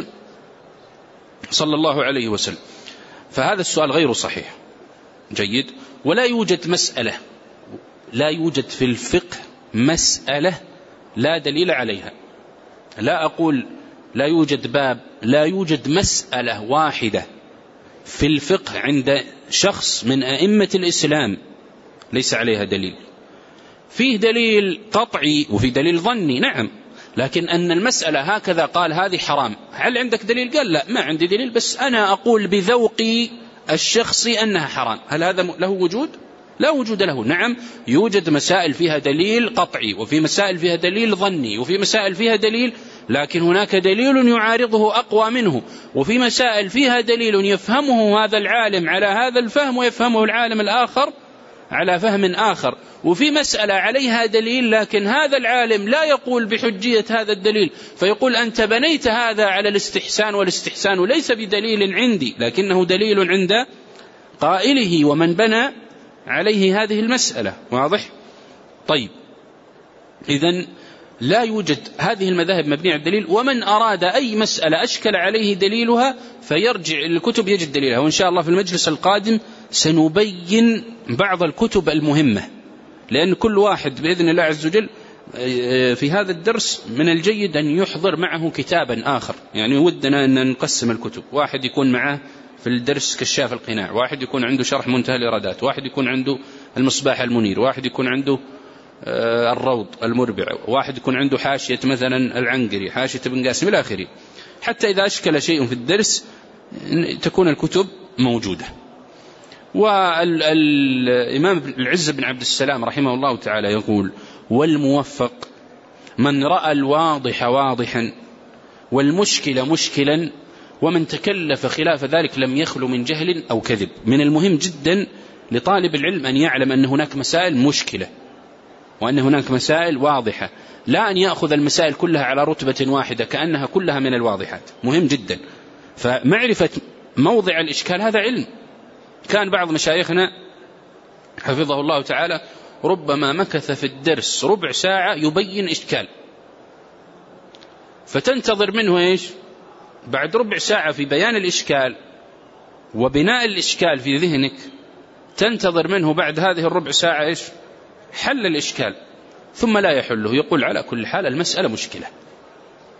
صلى الله عليه وسلم. فهذا السؤال غير صحيح. جيد. ولا يوجد مسألة، لا يوجد في الفقه مسألة لا دليل عليها. لا أقول لا يوجد باب، لا يوجد مسألة واحدة في الفقه عند شخص من أئمة الإسلام ليس عليها دليل. فيه دليل قطعي وفي دليل ظني، نعم، لكن أن المسألة هكذا قال هذه حرام، هل عندك دليل؟ قال لا، ما عندي دليل، بس أنا أقول بذوقي الشخصي أنها حرام. هل هذا له وجود؟ لا وجود له. نعم، يوجد مسائل فيها دليل قطعي، وفي مسائل فيها دليل ظني، وفي مسائل فيها دليل لكن هناك دليل يعارضه أقوى منه، وفي مسائل فيها دليل يفهمه هذا العالم على هذا الفهم ويفهمه العالم الآخر على فهم آخر، وفي مسألة عليها دليل لكن هذا العالم لا يقول بحجية هذا الدليل، فيقول أنت بنيت هذا على الاستحسان، والاستحسان ليس بدليل عندي لكنه دليل عند قائله ومن بنى عليه هذه المسألة. واضح؟ طيب، إذن لا يوجد، هذه المذاهب مبنية على الدليل، ومن أراد أي مسألة أشكل عليه دليلها فيرجع الكتب يجد دليلها. وإن شاء الله في المجلس القادم سنبين بعض الكتب المهمة، لأن كل واحد بإذن الله عز وجل في هذا الدرس من الجيد أن يحضر معه كتابا آخر. يعني ودنا أن نقسم الكتب، واحد يكون معه في الدرس كشاف القناع، واحد يكون عنده شرح منتهى الإرادات، واحد يكون عنده المصباح المنير، واحد يكون عنده الروض المربع، واحد يكون عنده حاشية مثلا العنقري، حاشية ابن قاسم إلى آخره، حتى إذا أشكل شيء في الدرس تكون الكتب موجودة. والإمام العز بن عبد السلام رحمه الله تعالى يقول: والموفق من رأى الواضح واضحا والمشكل مشكلا، ومن تكلف خلاف ذلك لم يخلو من جهل أو كذب. من المهم جدا لطالب العلم أن يعلم أن هناك مسائل مشكلة وأن هناك مسائل واضحة، لا أن يأخذ المسائل كلها على رتبة واحدة كأنها كلها من الواضحات. مهم جدا. فمعرفة موضع الإشكال هذا علم. كان بعض مشايخنا حفظه الله تعالى ربما مكث في الدرس ربع ساعة يبين إشكال، فتنتظر منه إيش؟ بعد ربع ساعة في بيان الإشكال وبناء الإشكال في ذهنك، تنتظر منه بعد هذه الربع ساعة إيش؟ حل الإشكال، ثم لا يحله، يقول على كل حال المسألة مشكلة.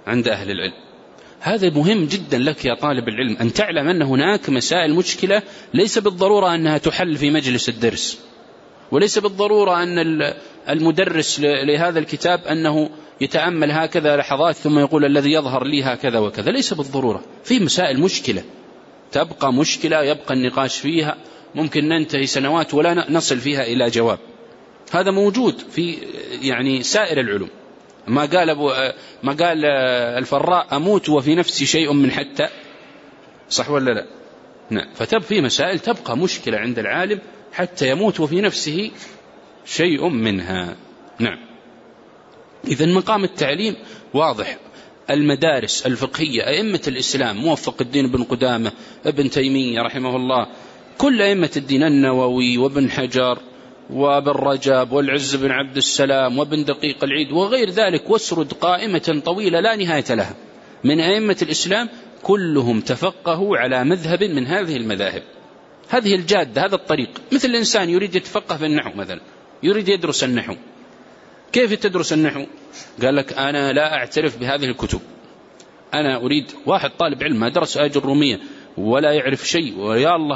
عند أهل العلم. هذا مهم جدا لك يا طالب العلم أن تعلم أن هناك مسائل مشكلة ليس بالضرورة أنها تحل في مجلس الدرس، وليس بالضرورة أن المدرس لهذا الكتاب أنه يتأمل هكذا لحظات ثم يقول الذي يظهر لي هكذا وكذا، ليس بالضرورة. في مسائل مشكلة تبقى مشكلة يبقى النقاش فيها، ممكن ننتهي سنوات ولا نصل فيها إلى جواب. هذا موجود في يعني سائر العلوم. ما قال الفراء أموت وفي نفسي شيء من حتى، صح ولا لا؟ نعم. في مسائل تبقى مشكلة عند العالم حتى يموت وفي نفسه شيء منها. نعم. إذن مقام التعليم واضح. المدارس الفقهية أئمة الإسلام موفق الدين بن قدامة، ابن تيمية رحمه الله، كل أئمة الدين، النووي وابن حجر وابن رجب والعز بن عبد السلام وابن دقيق العيد وغير ذلك، واسرد قائمة طويلة لا نهاية لها من أئمة الإسلام، كلهم تفقهوا على مذهب من هذه المذاهب. هذه الجادة، هذا الطريق. مثل الإنسان يريد يتفقه في النحو مثلا، يريد يدرس النحو، كيف تدرس النحو؟ قال لك أنا لا أعترف بهذه الكتب، أنا أريد. واحد طالب علم ما درس آية الرومية ولا يعرف شيء، ويا الله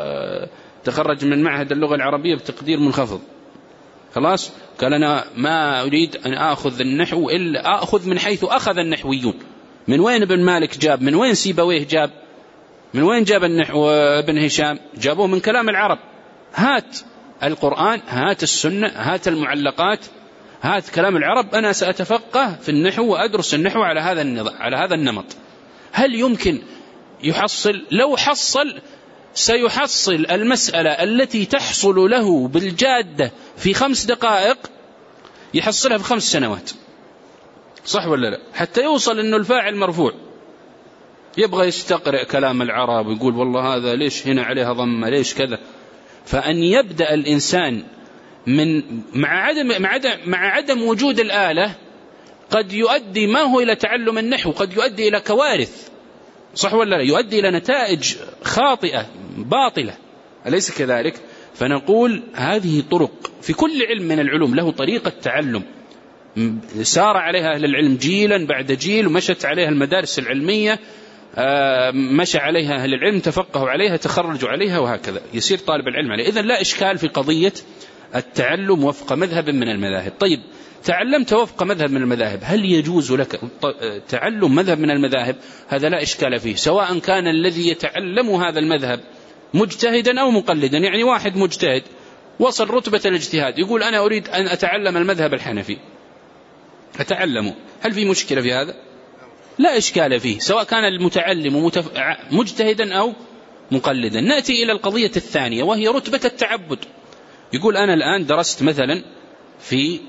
تخرج من معهد اللغة العربية بتقدير منخفض، خلاص قال أنا ما أريد أن أخذ النحو إلا أخذ من حيث أخذ النحويون. من وين ابن مالك جاب؟ من وين سيبويه جاب؟ من وين جاب النحو ابن هشام؟ جابوه من كلام العرب. هات القرآن، هات السنة، هات المعلقات، هات كلام العرب، أنا سأتفقه في النحو وأدرس النحو على هذا النمط. هل يمكن يحصل؟ لو حصل سيحصل المسألة التي تحصل له بالجادة في 5 دقائق يحصلها في 5 سنوات، صح ولا لا؟ حتى يوصل أنه الفاعل مرفوع، يبغى يستقرئ كلام العرب ويقول والله هذا ليش هنا عليها ضمة، ليش كذا. فأن يبدأ الإنسان مع عدم وجود الآلة قد يؤدي ما هو إلى تعلم النحو، قد يؤدي إلى كوارث، صح ولا لا؟ يؤدي إلى نتائج خاطئة باطلة، أليس كذلك؟ فنقول هذه طرق في كل علم من العلوم له طريقة تعلم سار عليها أهل العلم جيلا بعد جيل، ومشت عليها المدارس العلمية، مشى عليها أهل العلم، تفقهوا عليها، تخرجوا عليها، وهكذا يصير طالب العلم عليه. إذن لا إشكال في قضية التعلم وفق مذهب من المذاهب. طيب تعلمت وفق مذهب من المذاهب، هل يجوز لك تعلم مذهب من المذاهب؟ هذا لا إشكال فيه، سواء كان الذي يتعلم هذا المذهب مجتهدا أو مقلدا. يعني واحد مجتهد وصل رتبة الاجتهاد يقول أنا أريد أن أتعلم المذهب الحنفي، أتعلمه، هل في مشكلة في هذا؟ لا إشكال فيه، سواء كان المتعلم مجتهدا أو مقلدا. نأتي إلى القضية الثانية وهي رتبة التعبد. يقول أنا الآن درست مثلا في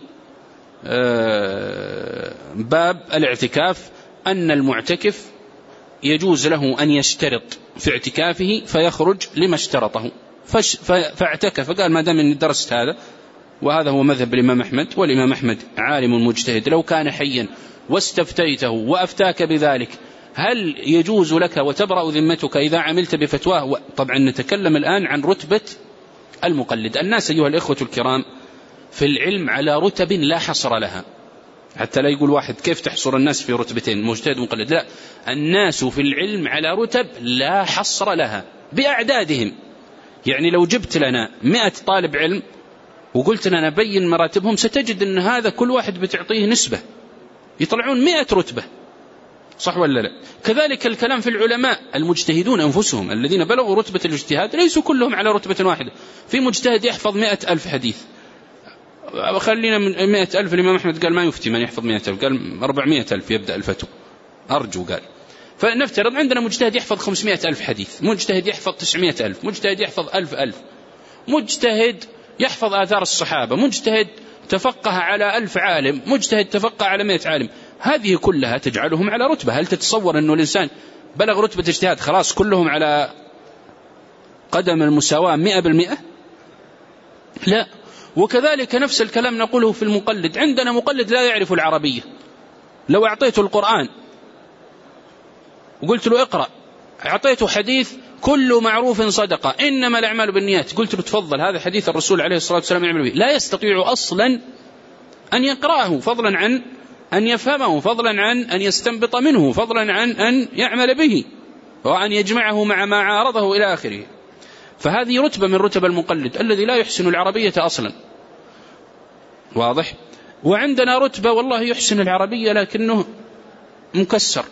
باب الاعتكاف أن المعتكف يجوز له أن يشترط في اعتكافه فيخرج لما اشترطه، فاعتكف، قال ما دام أني درست هذا، وهذا هو مذهب الإمام أحمد، والإمام أحمد عالم مجتهد، لو كان حيا واستفتيته وأفتاك بذلك هل يجوز لك وتبرأ ذمتك إذا عملت بفتواه؟ طبعا نتكلم الآن عن رتبة المقلد. الناس أيها الإخوة الكرام في العلم على رتب لا حصر لها، حتى لا يقول واحد كيف تحصر الناس في رتبتين، مجتهد ومقلد، لا، الناس في العلم على رتب لا حصر لها بأعدادهم. يعني لو جبت لنا 100 طالب علم وقلت لنا بين مراتبهم، ستجد أن هذا كل واحد بتعطيه نسبة، يطلعون 100 رتبة، صح ولا لا؟ كذلك الكلام في العلماء المجتهدون أنفسهم الذين بلغوا رتبة الاجتهاد ليسوا كلهم على رتبة واحدة. في مجتهد يحفظ 100,000 حديث، خلينا من 100,000، الإمام أحمد قال ما يفتي من يحفظ 100,000، قال 400,000 يبدأ الفتوى، أرجو قال. فنفترض عندنا مجتهد يحفظ 500,000 حديث، مجتهد يحفظ 900,000، مجتهد يحفظ 1,000، مجتهد يحفظ آثار الصحابة، مجتهد تفقه على 1000 عالم، مجتهد تفقه على 100 عالم. هذه كلها تجعلهم على رتبة. هل تتصور أنه الإنسان بلغ رتبة اجتهاد خلاص كلهم على قدم المساواة 100%؟ لا. وكذلك نفس الكلام نقوله في المقلد. عندنا مقلد لا يعرف العربية، لو أعطيته القرآن وقلت له اقرأ، أعطيته حديث كل معروف صدقة إنما الأعمال بالنيات، قلت له تفضل هذا حديث الرسول عليه الصلاة والسلام يعمل به، لا يستطيع أصلا أن يقرأه، فضلا عن أن يفهمه، فضلا عن أن يستنبط منه، فضلا عن أن يعمل به وأن يجمعه مع ما عارضه إلى آخره. فهذه رتبة من رتب المقلد الذي لا يحسن العربية أصلا. واضح؟ وعندنا رتبة والله يحسن العربية لكنه مكسر،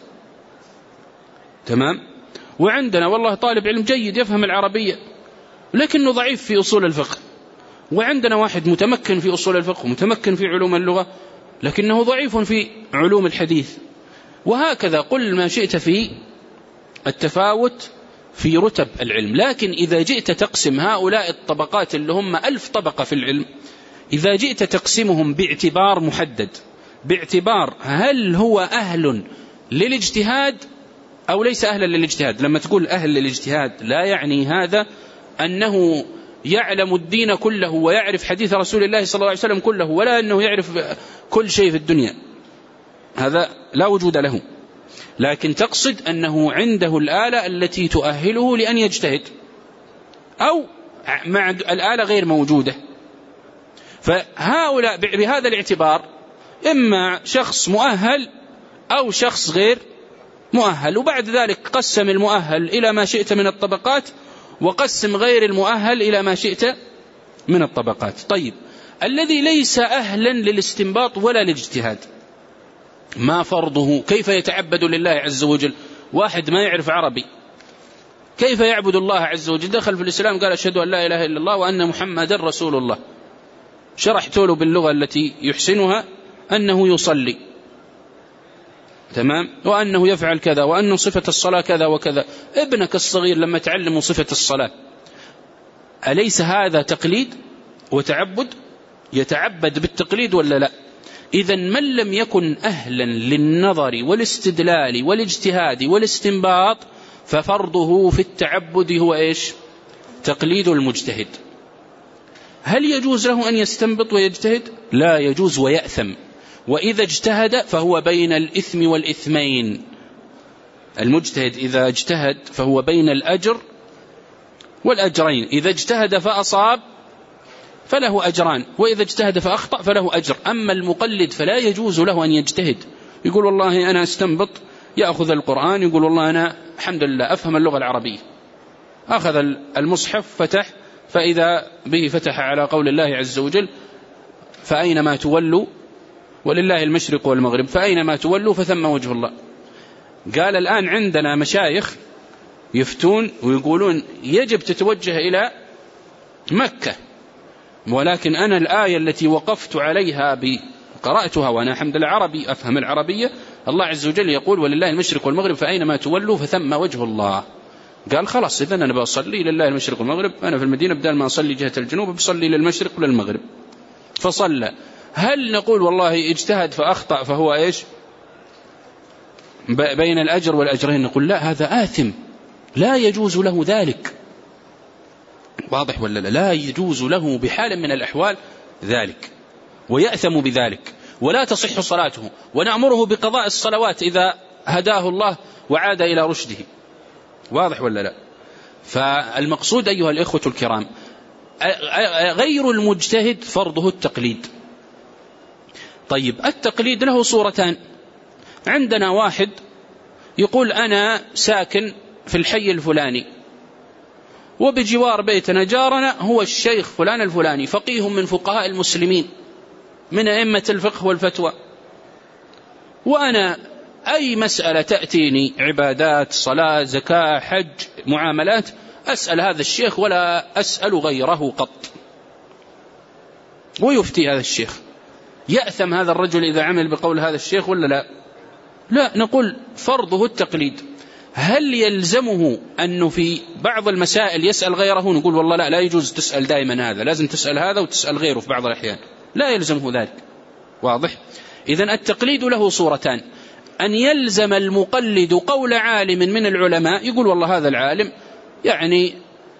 تمام؟ وعندنا والله طالب علم جيد يفهم العربية لكنه ضعيف في أصول الفقه. وعندنا واحد متمكن في أصول الفقه ومتمكن في علوم اللغة لكنه ضعيف في علوم الحديث. وهكذا قل ما شئت في التفاوت في رتب العلم. لكن إذا جئت تقسم هؤلاء الطبقات اللي هم 1000 طبقة في العلم، إذا جئت تقسمهم باعتبار محدد، باعتبار هل هو أهل للاجتهاد أو ليس أهلا للاجتهاد. لما تقول أهل للاجتهاد لا يعني هذا أنه يعلم الدين كله ويعرف حديث رسول الله صلى الله عليه وسلم كله، ولا أنه يعرف كل شيء في الدنيا، هذا لا وجود له. لكن تقصد أنه عنده الآلة التي تؤهله لأن يجتهد، أو مع الآلة غير موجودة. فهؤلاء بهذا الاعتبار إما شخص مؤهل أو شخص غير مؤهل. وبعد ذلك قسم المؤهل إلى ما شئت من الطبقات، وقسم غير المؤهل إلى ما شئت من الطبقات. طيب، الذي ليس أهلا للاستنباط ولا للاجتهاد ما فرضه؟ كيف يتعبد لله عز وجل؟ واحد ما يعرف عربي كيف يعبد الله عز وجل؟ دخل في الإسلام قال أشهد أن لا إله إلا الله وأن محمد رسول الله، شرحت له باللغة التي يحسنها أنه يصلي، تمام، وأنه يفعل كذا، وأن صفة الصلاة كذا وكذا. ابنك الصغير لما تعلم صفة الصلاة أليس هذا تقليد وتعبد؟ يتعبد بالتقليد ولا لا؟ إذن من لم يكن أهلا للنظر والاستدلال والاجتهاد والاستنباط ففرضه في التعبد هو إيش؟ تقليد المجتهد. هل يجوز له أن يستنبط ويجتهد؟ لا يجوز، ويأثم. وإذا اجتهد فهو بين الإثم والإثمين. المجتهد إذا اجتهد فهو بين الأجر والأجرين، إذا اجتهد فأصاب فله أجران، وإذا اجتهد فأخطأ فله أجر. أما المقلد فلا يجوز له أن يجتهد، يقول والله أنا استنبط، يأخذ القرآن يقول والله أنا الحمد لله أفهم اللغة العربية، أخذ المصحف فتح فإذا به فتح على قول الله عز وجل فأينما تولوا ولله المشرق والمغرب فأينما تولوا فثم وجه الله. قال الآن عندنا مشايخ يفتون ويقولون يجب تتوجه إلى مكة، ولكن أنا الآية التي وقفت عليها قرأتها وأنا الحمد لله عربي أفهم العربية، الله عز وجل يقول ولله المشرق والمغرب فأينما تولوا فثم وجه الله. قال خلاص إذن أنا بصلي لله المشرق والمغرب، أنا في المدينة بدل ما أصلي جهة الجنوب بصلي للمشرق وللمغرب، فصلى. هل نقول والله اجتهد فأخطأ فهو إيش بين الأجر والأجرين؟ نقول لا، هذا آثم، لا يجوز له ذلك. واضح ولا لا؟ لا يجوز له بحال من الأحوال ذلك، ويأثم بذلك، ولا تصح صلاته، ونأمره بقضاء الصلوات إذا هداه الله وعاد إلى رشده. واضح ولا لا؟ فالمقصود أيها الإخوة الكرام، غير المجتهد فرضه التقليد. طيب، التقليد له صورتان. عندنا واحد يقول أنا ساكن في الحي الفلاني وبجوار بيتنا جارنا هو الشيخ فلان الفلاني، فقيه من فقهاء المسلمين من أئمة الفقه والفتوى، وأنا أي مسألة تأتيني عبادات صلاة زكاة حج معاملات أسأل هذا الشيخ ولا أسأل غيره قط، ويفتي هذا الشيخ. يأثم هذا الرجل إذا عمل بقول هذا الشيخ ولا لا؟ لا، نقول فرضه التقليد. هل يلزمه أنه في بعض المسائل يسأل غيره؟ نقول والله لا، لا يجوز تسأل دائما هذا، لازم تسأل هذا وتسأل غيره في بعض الأحيان، لا يلزمه ذلك. واضح؟ إذن التقليد له صورتان: أن يلزم المقلد قول عالم من العلماء، يقول والله هذا العالم يعني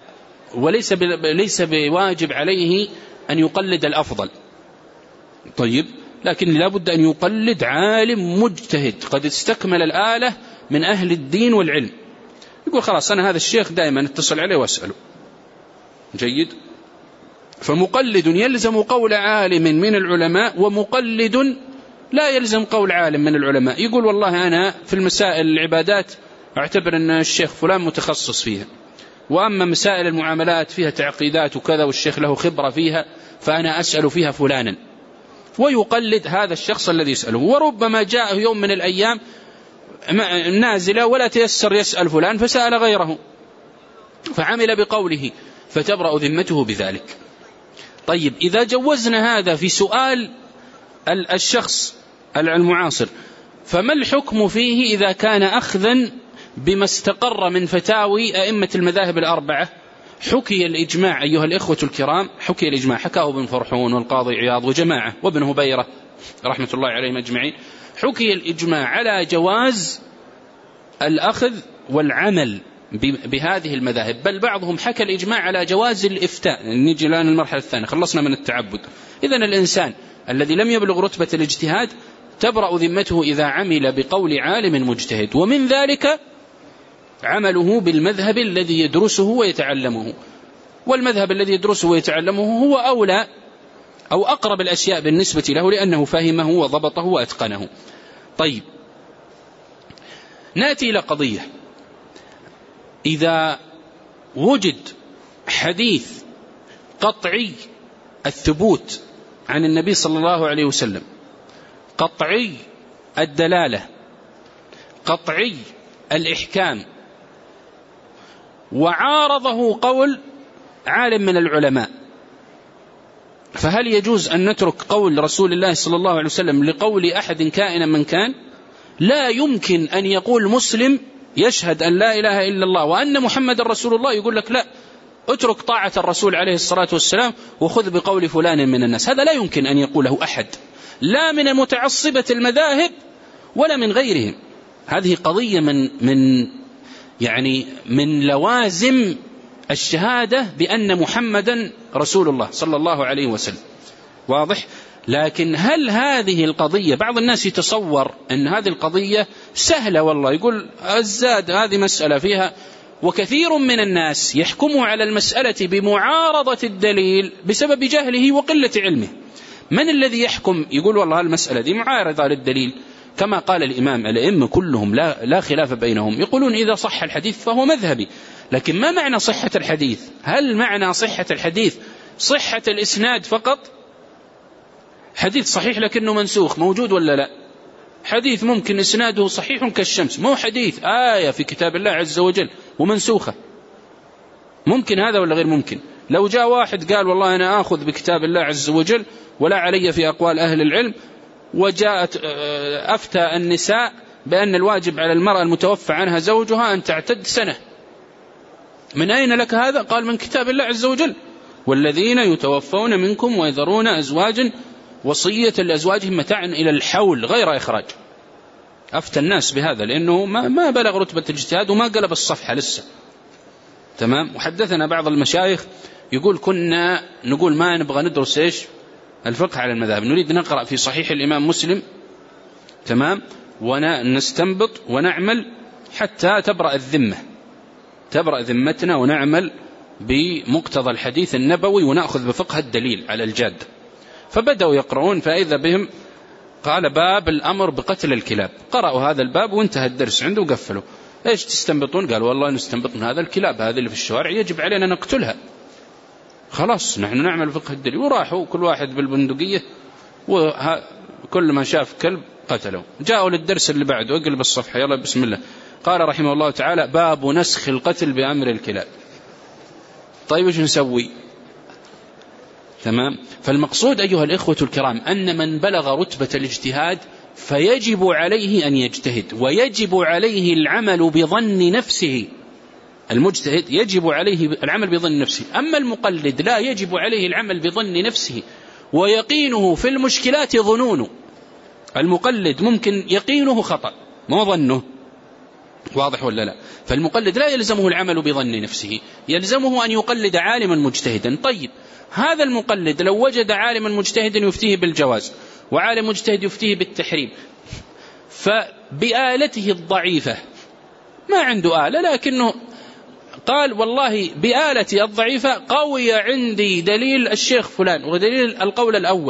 وليس بواجب عليه أن يقلد الأفضل، طيب، لكن لابد أن يقلد عالم مجتهد قد استكمل الآلة من أهل الدين والعلم، يقول خلاص أنا هذا الشيخ دائما اتصل عليه وأسأله. جيد. فمقلد يلزم قول عالم من العلماء، ومقلد لا يلزم قول عالم من العلماء يقول والله أنا في المسائل العبادات أعتبر أن الشيخ فلان متخصص فيها، وأما مسائل المعاملات فيها تعقيدات وكذا والشيخ له خبرة فيها فأنا أسأل فيها فلانا، ويقلد هذا الشخص الذي يسأله. وربما جاءه يوم من الأيام نازلة ولا تيسر يسأل فلان فسأل غيره فعمل بقوله فتبرأ ذمته بذلك. طيب إذا جوزنا هذا في سؤال الشخص المعاصر فما الحكم فيه إذا كان أخذا بما استقر من فتاوي أئمة المذاهب الأربعة؟ حكي الإجماع أيها الإخوة الكرام، حكي الإجماع، حكاه ابن فرحون والقاضي عياض وجماعة وابن هبيرة رحمة الله عليهم أجمعين، حكي الإجماع على جواز الأخذ والعمل بهذه المذاهب، بل بعضهم حكى الإجماع على جواز الإفتاء. نيجي الآن المرحلة الثانية، خلصنا من التعبد. إذن الإنسان الذي لم يبلغ رتبة الاجتهاد تبرأ ذمته إذا عمل بقول عالم مجتهد، ومن ذلك عمله بالمذهب الذي يدرسه ويتعلمه، والمذهب الذي يدرسه ويتعلمه هو أولى أو أقرب الأشياء بالنسبة له لأنه فهمه وضبطه وأتقنه. طيب نأتي إلى قضية، إذا وجد حديث قطعي الثبوت عن النبي صلى الله عليه وسلم، قطعي الدلالة، قطعي الإحكام، وعارضه قول عالم من العلماء، فهل يجوز أن نترك قول رسول الله صلى الله عليه وسلم لقول أحد كائنا من كان؟ لا يمكن أن يقول مسلم يشهد أن لا إله إلا الله وأن محمد رسول الله يقول لك لا اترك طاعة الرسول عليه الصلاة والسلام وخذ بقول فلان من الناس. هذا لا يمكن أن يقوله أحد، لا من متعصبة المذاهب ولا من غيرهم. هذه قضية من لوازم الشهادة بأن محمدا رسول الله صلى الله عليه وسلم، واضح؟ لكن هل هذه القضية، بعض الناس يتصور أن هذه القضية سهلة، والله يقول الزاد هذه مسألة فيها، وكثير من الناس يحكم على المسألة بمعارضة الدليل بسبب جهله وقلة علمه. من الذي يحكم يقول والله المسألة دي معارضة للدليل؟ كما قال الإمام، الأئمة كلهم لا خلاف بينهم يقولون إذا صح الحديث فهو مذهبي. لكن ما معنى صحة الحديث؟ هل معنى صحة الحديث صحة الإسناد فقط؟ حديث صحيح لكنه منسوخ موجود ولا لا؟ حديث ممكن إسناده صحيح كالشمس، مو حديث آية في كتاب الله عز وجل ومنسوخة، ممكن هذا ولا غير ممكن؟ لو جاء واحد قال والله أنا آخذ بكتاب الله عز وجل ولا علي في أقوال أهل العلم، وجاءت أفتى النساء بأن الواجب على المرأة المتوفى عنها زوجها أن تعتد سنة، من أين لك هذا؟ قال من كتاب الله عز وجل، والذين يتوفون منكم ويذرون أزواجا وصية لأزواجهم متاعا إلى الحول غير إخراج. أفتى الناس بهذا لأنه ما بلغ رتبة الاجتهاد وما قلب الصفحة لسه، تمام. وحدثنا بعض المشايخ يقول كنا نقول ما نبغى ندرس إيش الفقه على المذاهب، نريد نقرأ في صحيح الإمام مسلم، تمام، ونستنبط ونعمل حتى تبرأ ذمتنا ونعمل بمقتضى الحديث النبوي ونأخذ بفقه الدليل على الجاد. فبدأوا يقرؤون، فإذا بهم قال باب الأمر بقتل الكلاب، قرأوا هذا الباب وانتهى الدرس عنده وقفلوا. ايش تستنبطون؟ قال والله نستنبط من هذا الكلاب هذه اللي في الشوارع يجب علينا نقتلها، خلاص نحن نعمل فقه الدليل. وراحوا كل واحد بالبندقية وكل ما شاف كلب قتله. جاءوا للدرس اللي بعده، اقلب الصفحة يلا بسم الله. قال رحمه الله تعالى باب نسخ القتل بأمر الكلاب. طيب ايش نسوي؟ تمام. فالمقصود أيها الإخوة الكرام أن من بلغ رتبة الاجتهاد فيجب عليه أن يجتهد، ويجب عليه العمل بظن نفسه. المجتهد يجب عليه العمل بظن نفسه، أما المقلد لا يجب عليه العمل بظن نفسه، ويقينه في المشكلات ظنونه. المقلد ممكن يقينه خطأ ما ظنه، واضح ولا لا؟ فالمقلد لا يلزمه العمل بظن نفسه، يلزمه أن يقلد عالما مجتهدا. طيب هذا المقلد لو وجد عالما مجتهدا يفتيه بالجواز وعالم مجتهد يفتيه بالتحريم، فبآلته الضعيفة ما عنده آلة، لكنه قال والله بآلتي الضعيفة قوي عندي دليل الشيخ فلان ودليل القول الأول،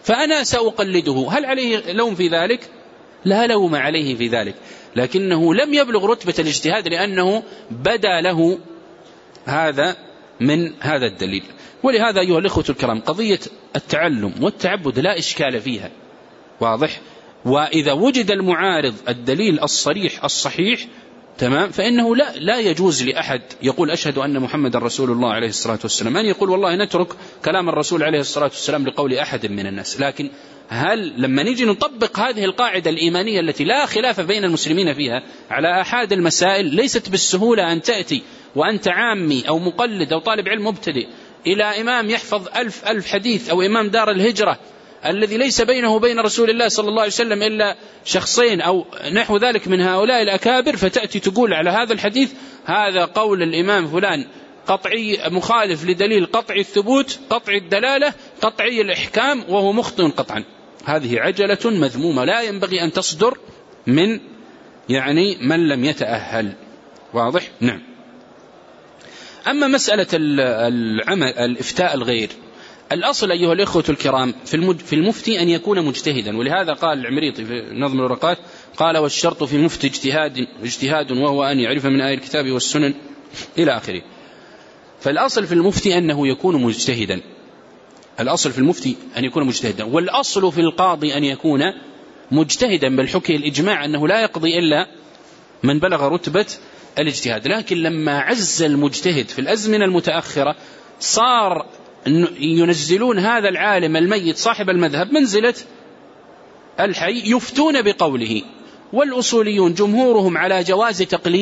فأنا سأقلده، هل عليه لوم في ذلك؟ لا لوم عليه في ذلك، لكنه لم يبلغ رتبة الاجتهاد لأنه بدا له هذا من هذا الدليل. ولهذا أيها الإخوة الكرام قضية التعلم والتعبد لا إشكال فيها، واضح؟ وإذا وجد المعارض الدليل الصريح الصحيح تمام، فإنه لا يجوز لأحد يقول أشهد أن محمد رسول الله عليه الصلاة والسلام أن يقول والله نترك كلام الرسول عليه الصلاة والسلام لقول أحد من الناس. لكن هل لما نيجي نطبق هذه القاعدة الإيمانية التي لا خلاف بين المسلمين فيها على أحد المسائل، ليست بالسهولة أن تأتي وأنت عامي أو مقلد أو طالب علم مبتدئ إلى إمام يحفظ ألف حديث، أو إمام دار الهجرة الذي ليس بينه وبين رسول الله صلى الله عليه وسلم إلا شخصين أو نحو ذلك من هؤلاء الأكابر، فتأتي تقول على هذا الحديث هذا قول الإمام فلان قطعي مخالف لدليل قطعي الثبوت قطعي الدلالة قطعي الإحكام وهو مخطئ قطعا. هذه عجلة مذمومة لا ينبغي أن تصدر من من لم يتأهل، واضح؟ نعم. أما مسألة الإفتاء الغير، الأصل أيها الإخوة الكرام في المفتي أن يكون مجتهدا، ولهذا قال العمريطي في نظم الورقات قال والشرط في المفتي اجتهاد وهو أن يعرف من آية الكتاب والسنن إلى آخره. فالأصل في المفتي أنه يكون مجتهدا، الأصل في المفتي أن يكون مجتهدا، والأصل في القاضي أن يكون مجتهدا، بل حكي الإجماع أنه لا يقضي إلا من بلغ رتبة الاجتهاد. لكن لما عز المجتهد في الأزمنة المتأخرة صار ينزلون هذا العالم الميت صاحب المذهب منزلة الحي يفتون بقوله، والأصوليون جمهورهم على جواز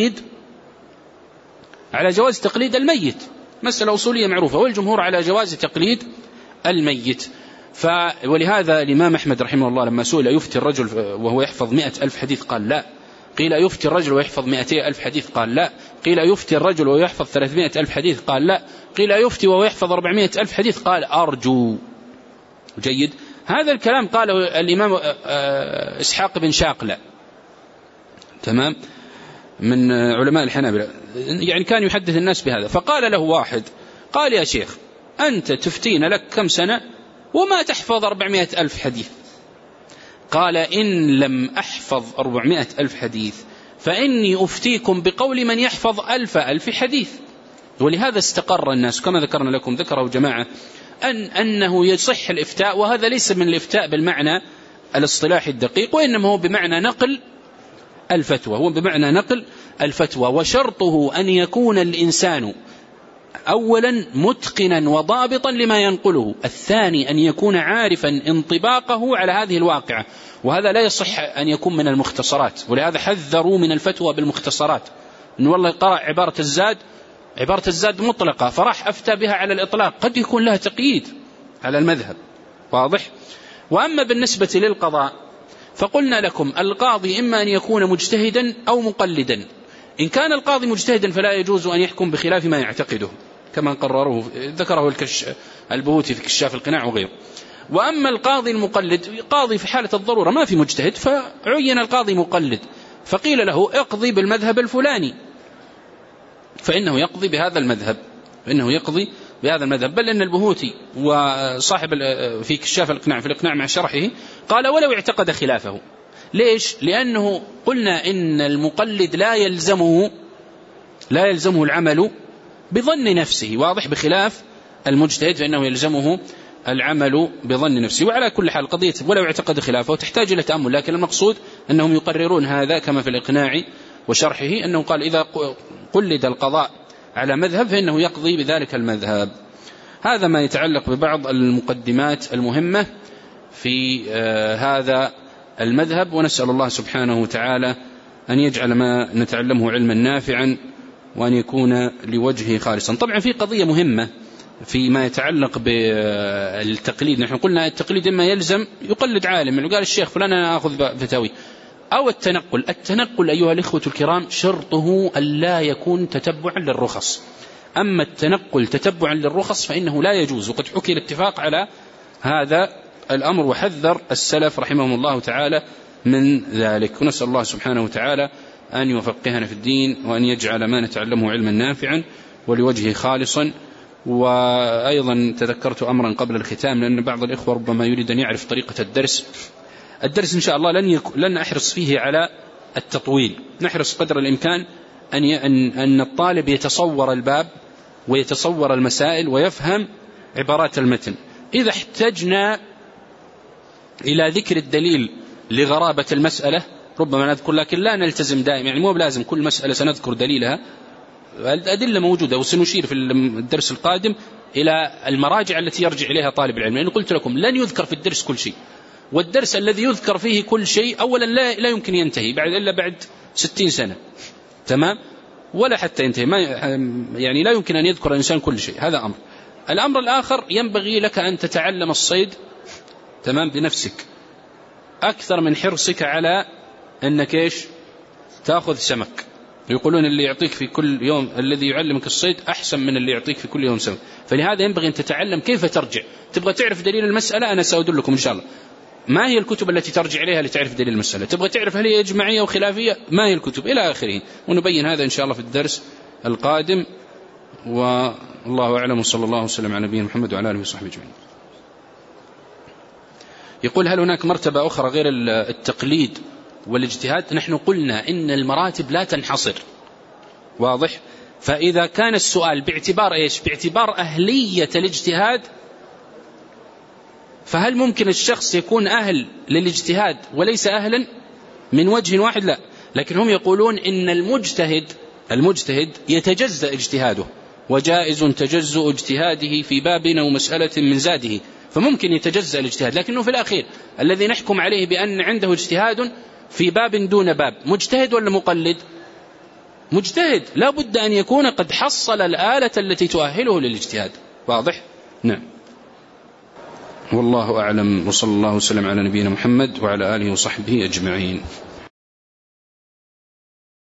تقليد الميت، مسألة أصولية معروفة، والجمهور على جواز تقليد الميت. ولهذا الإمام أحمد رحمه الله لما سئل يفتي الرجل وهو يحفظ 100,000 حديث قال لا، قيل يفتي الرجل ويحفظ 200,000 حديث قال لا، قيل يفتي الرجل ويحفظ 300,000 حديث قال لا، قيل يفتي ويحفظ 400,000 حديث قال أرجو. جيد. هذا الكلام قاله الإمام إسحاق بن شاقلة تمام من علماء الحنابلة، كان يحدث الناس بهذا. فقال له واحد قال يا شيخ أنت تفتين لك كم سنة وما تحفظ 400,000 حديث؟ قال إن لم أحفظ 400,000 حديث فإني أفتيكم بقول من يحفظ 1,000 حديث. ولهذا استقر الناس كما ذكرنا لكم، ذكره جماعة أنه يصح الإفتاء، وهذا ليس من الإفتاء بالمعنى الاصطلاحي الدقيق، وإنما هو بمعنى نقل الفتوى، وشرطه أن يكون الإنسان أولا متقنا وضابطا لما ينقله، الثاني أن يكون عارفا انطباقه على هذه الواقعة، وهذا لا يصح أن يكون من المختصرات. ولهذا حذروا من الفتوى بالمختصرات، إن والله قرأ عبارة الزاد مطلقة فراح أفتى بها على الإطلاق، قد يكون لها تقييد على المذهب، واضح؟ وأما بالنسبة للقضاء فقلنا لكم القاضي إما أن يكون مجتهدا أو مقلدا. إن كان القاضي مجتهدا فلا يجوز أن يحكم بخلاف ما يعتقده كما قرروه ذكره البهوتي في كشاف القناع وغيره. وأما القاضي المقلد قاضي في حالة الضرورة ما في مجتهد فعين القاضي مقلد، فقيل له اقضي بالمذهب الفلاني فإنه يقضي بهذا المذهب، بل إن البهوتي وصاحب في كشاف القناع في الإقناع مع شرحه قال ولو اعتقد خلافه. ليش؟ لأنه قلنا إن المقلد لا يلزمه العمل بظن نفسه، واضح، بخلاف المجتهد فإنه يلزمه العمل بظن نفسه. وعلى كل حال قضية ولو اعتقد خلافه تحتاج إلى تأمل، لكن المقصود أنهم يقررون هذا كما في الإقناع وشرحه، أنه قال إذا قلد القضاء على مذهب فإنه يقضي بذلك المذهب. هذا ما يتعلق ببعض المقدمات المهمة في هذا المذهب، ونسأل الله سبحانه وتعالى أن يجعل ما نتعلمه علما نافعا وأن يكون لوجهه خالصا. طبعا في قضية مهمة فيما يتعلق بالتقليد، نحن قلنا التقليد إما يلزم يقلد عالم، قال الشيخ فلان أنا أخذ فتاوي، أو التنقل أيها الإخوة الكرام شرطه ألا يكون تتبعا للرخص. أما التنقل تتبعا للرخص فإنه لا يجوز، وقد حكي الاتفاق على هذا الأمر وحذر السلف رحمهم الله تعالى من ذلك. ونسأل الله سبحانه وتعالى أن يفقهنا في الدين وأن يجعل ما نتعلمه علما نافعا ولوجهه خالصا، وأيضا تذكرت أمرا قبل الختام، لأن بعض الإخوة ربما يريد أن يعرف طريقة الدرس إن شاء الله لن أحرص فيه على التطويل، نحرص قدر الإمكان أن الطالب يتصور الباب ويتصور المسائل ويفهم عبارات المتن. إذا احتجنا إلى ذكر الدليل لغرابة المسألة ربما نذكر، لكن لا نلتزم دائما، يعني مو بلازم كل مسألة سنذكر دليلها، الأدلة موجودة، وسنشير في الدرس القادم إلى المراجع التي يرجع إليها طالب العلم، لأن قلت لكم لن يذكر في الدرس كل شيء، والدرس الذي يذكر فيه كل شيء أولا لا يمكن ينتهي إلا بعد 60 سنة، تمام، ولا حتى ينتهي، يعني لا يمكن أن يذكر الإنسان كل شيء، هذا أمر. الأمر الآخر، ينبغي لك أن تتعلم الصيد، تمام، بنفسك أكثر من حرصك على أنك إيش تأخذ سمك. يقولون اللي يعطيك في كل يوم، الذي يعلمك الصيد أحسن من اللي يعطيك في كل يوم سمك. فلهذا ينبغي أن تتعلم كيف ترجع. تبغى تعرف دليل المسألة، أنا سأدلكم إن شاء الله ما هي الكتب التي ترجع إليها لتعرف دليل المسألة. تبغى تعرف هل هي إجماعية أو خلافية، ما هي الكتب، إلى آخره، ونبين هذا إن شاء الله في الدرس القادم. والله أعلم، وصلى الله وسلم على نبينا محمد وعلى آله وصحبه أجمعين. يقول: هل هناك مرتبة أخرى غير التقليد والاجتهاد؟ نحن قلنا إن المراتب لا تنحصر، واضح؟ فإذا كان السؤال باعتبار إيش؟ باعتبار أهلية الاجتهاد، فهل ممكن الشخص يكون أهل للاجتهاد وليس أهلا من وجه واحد؟ لا، لكن هم يقولون إن المجتهد يتجزأ اجتهاده، وجائز تجزؤ اجتهاده في باب أو مسألة من زاده، فممكن يتجزأ الاجتهاد، لكنه في الأخير الذي نحكم عليه بأن عنده اجتهاد في باب دون باب، مجتهد ولا مقلد؟ مجتهد، لا بد أن يكون قد حصل الآلة التي تؤهله للاجتهاد، واضح؟ نعم. والله أعلم، وصلى الله وسلم على نبينا محمد وعلى آله وصحبه أجمعين.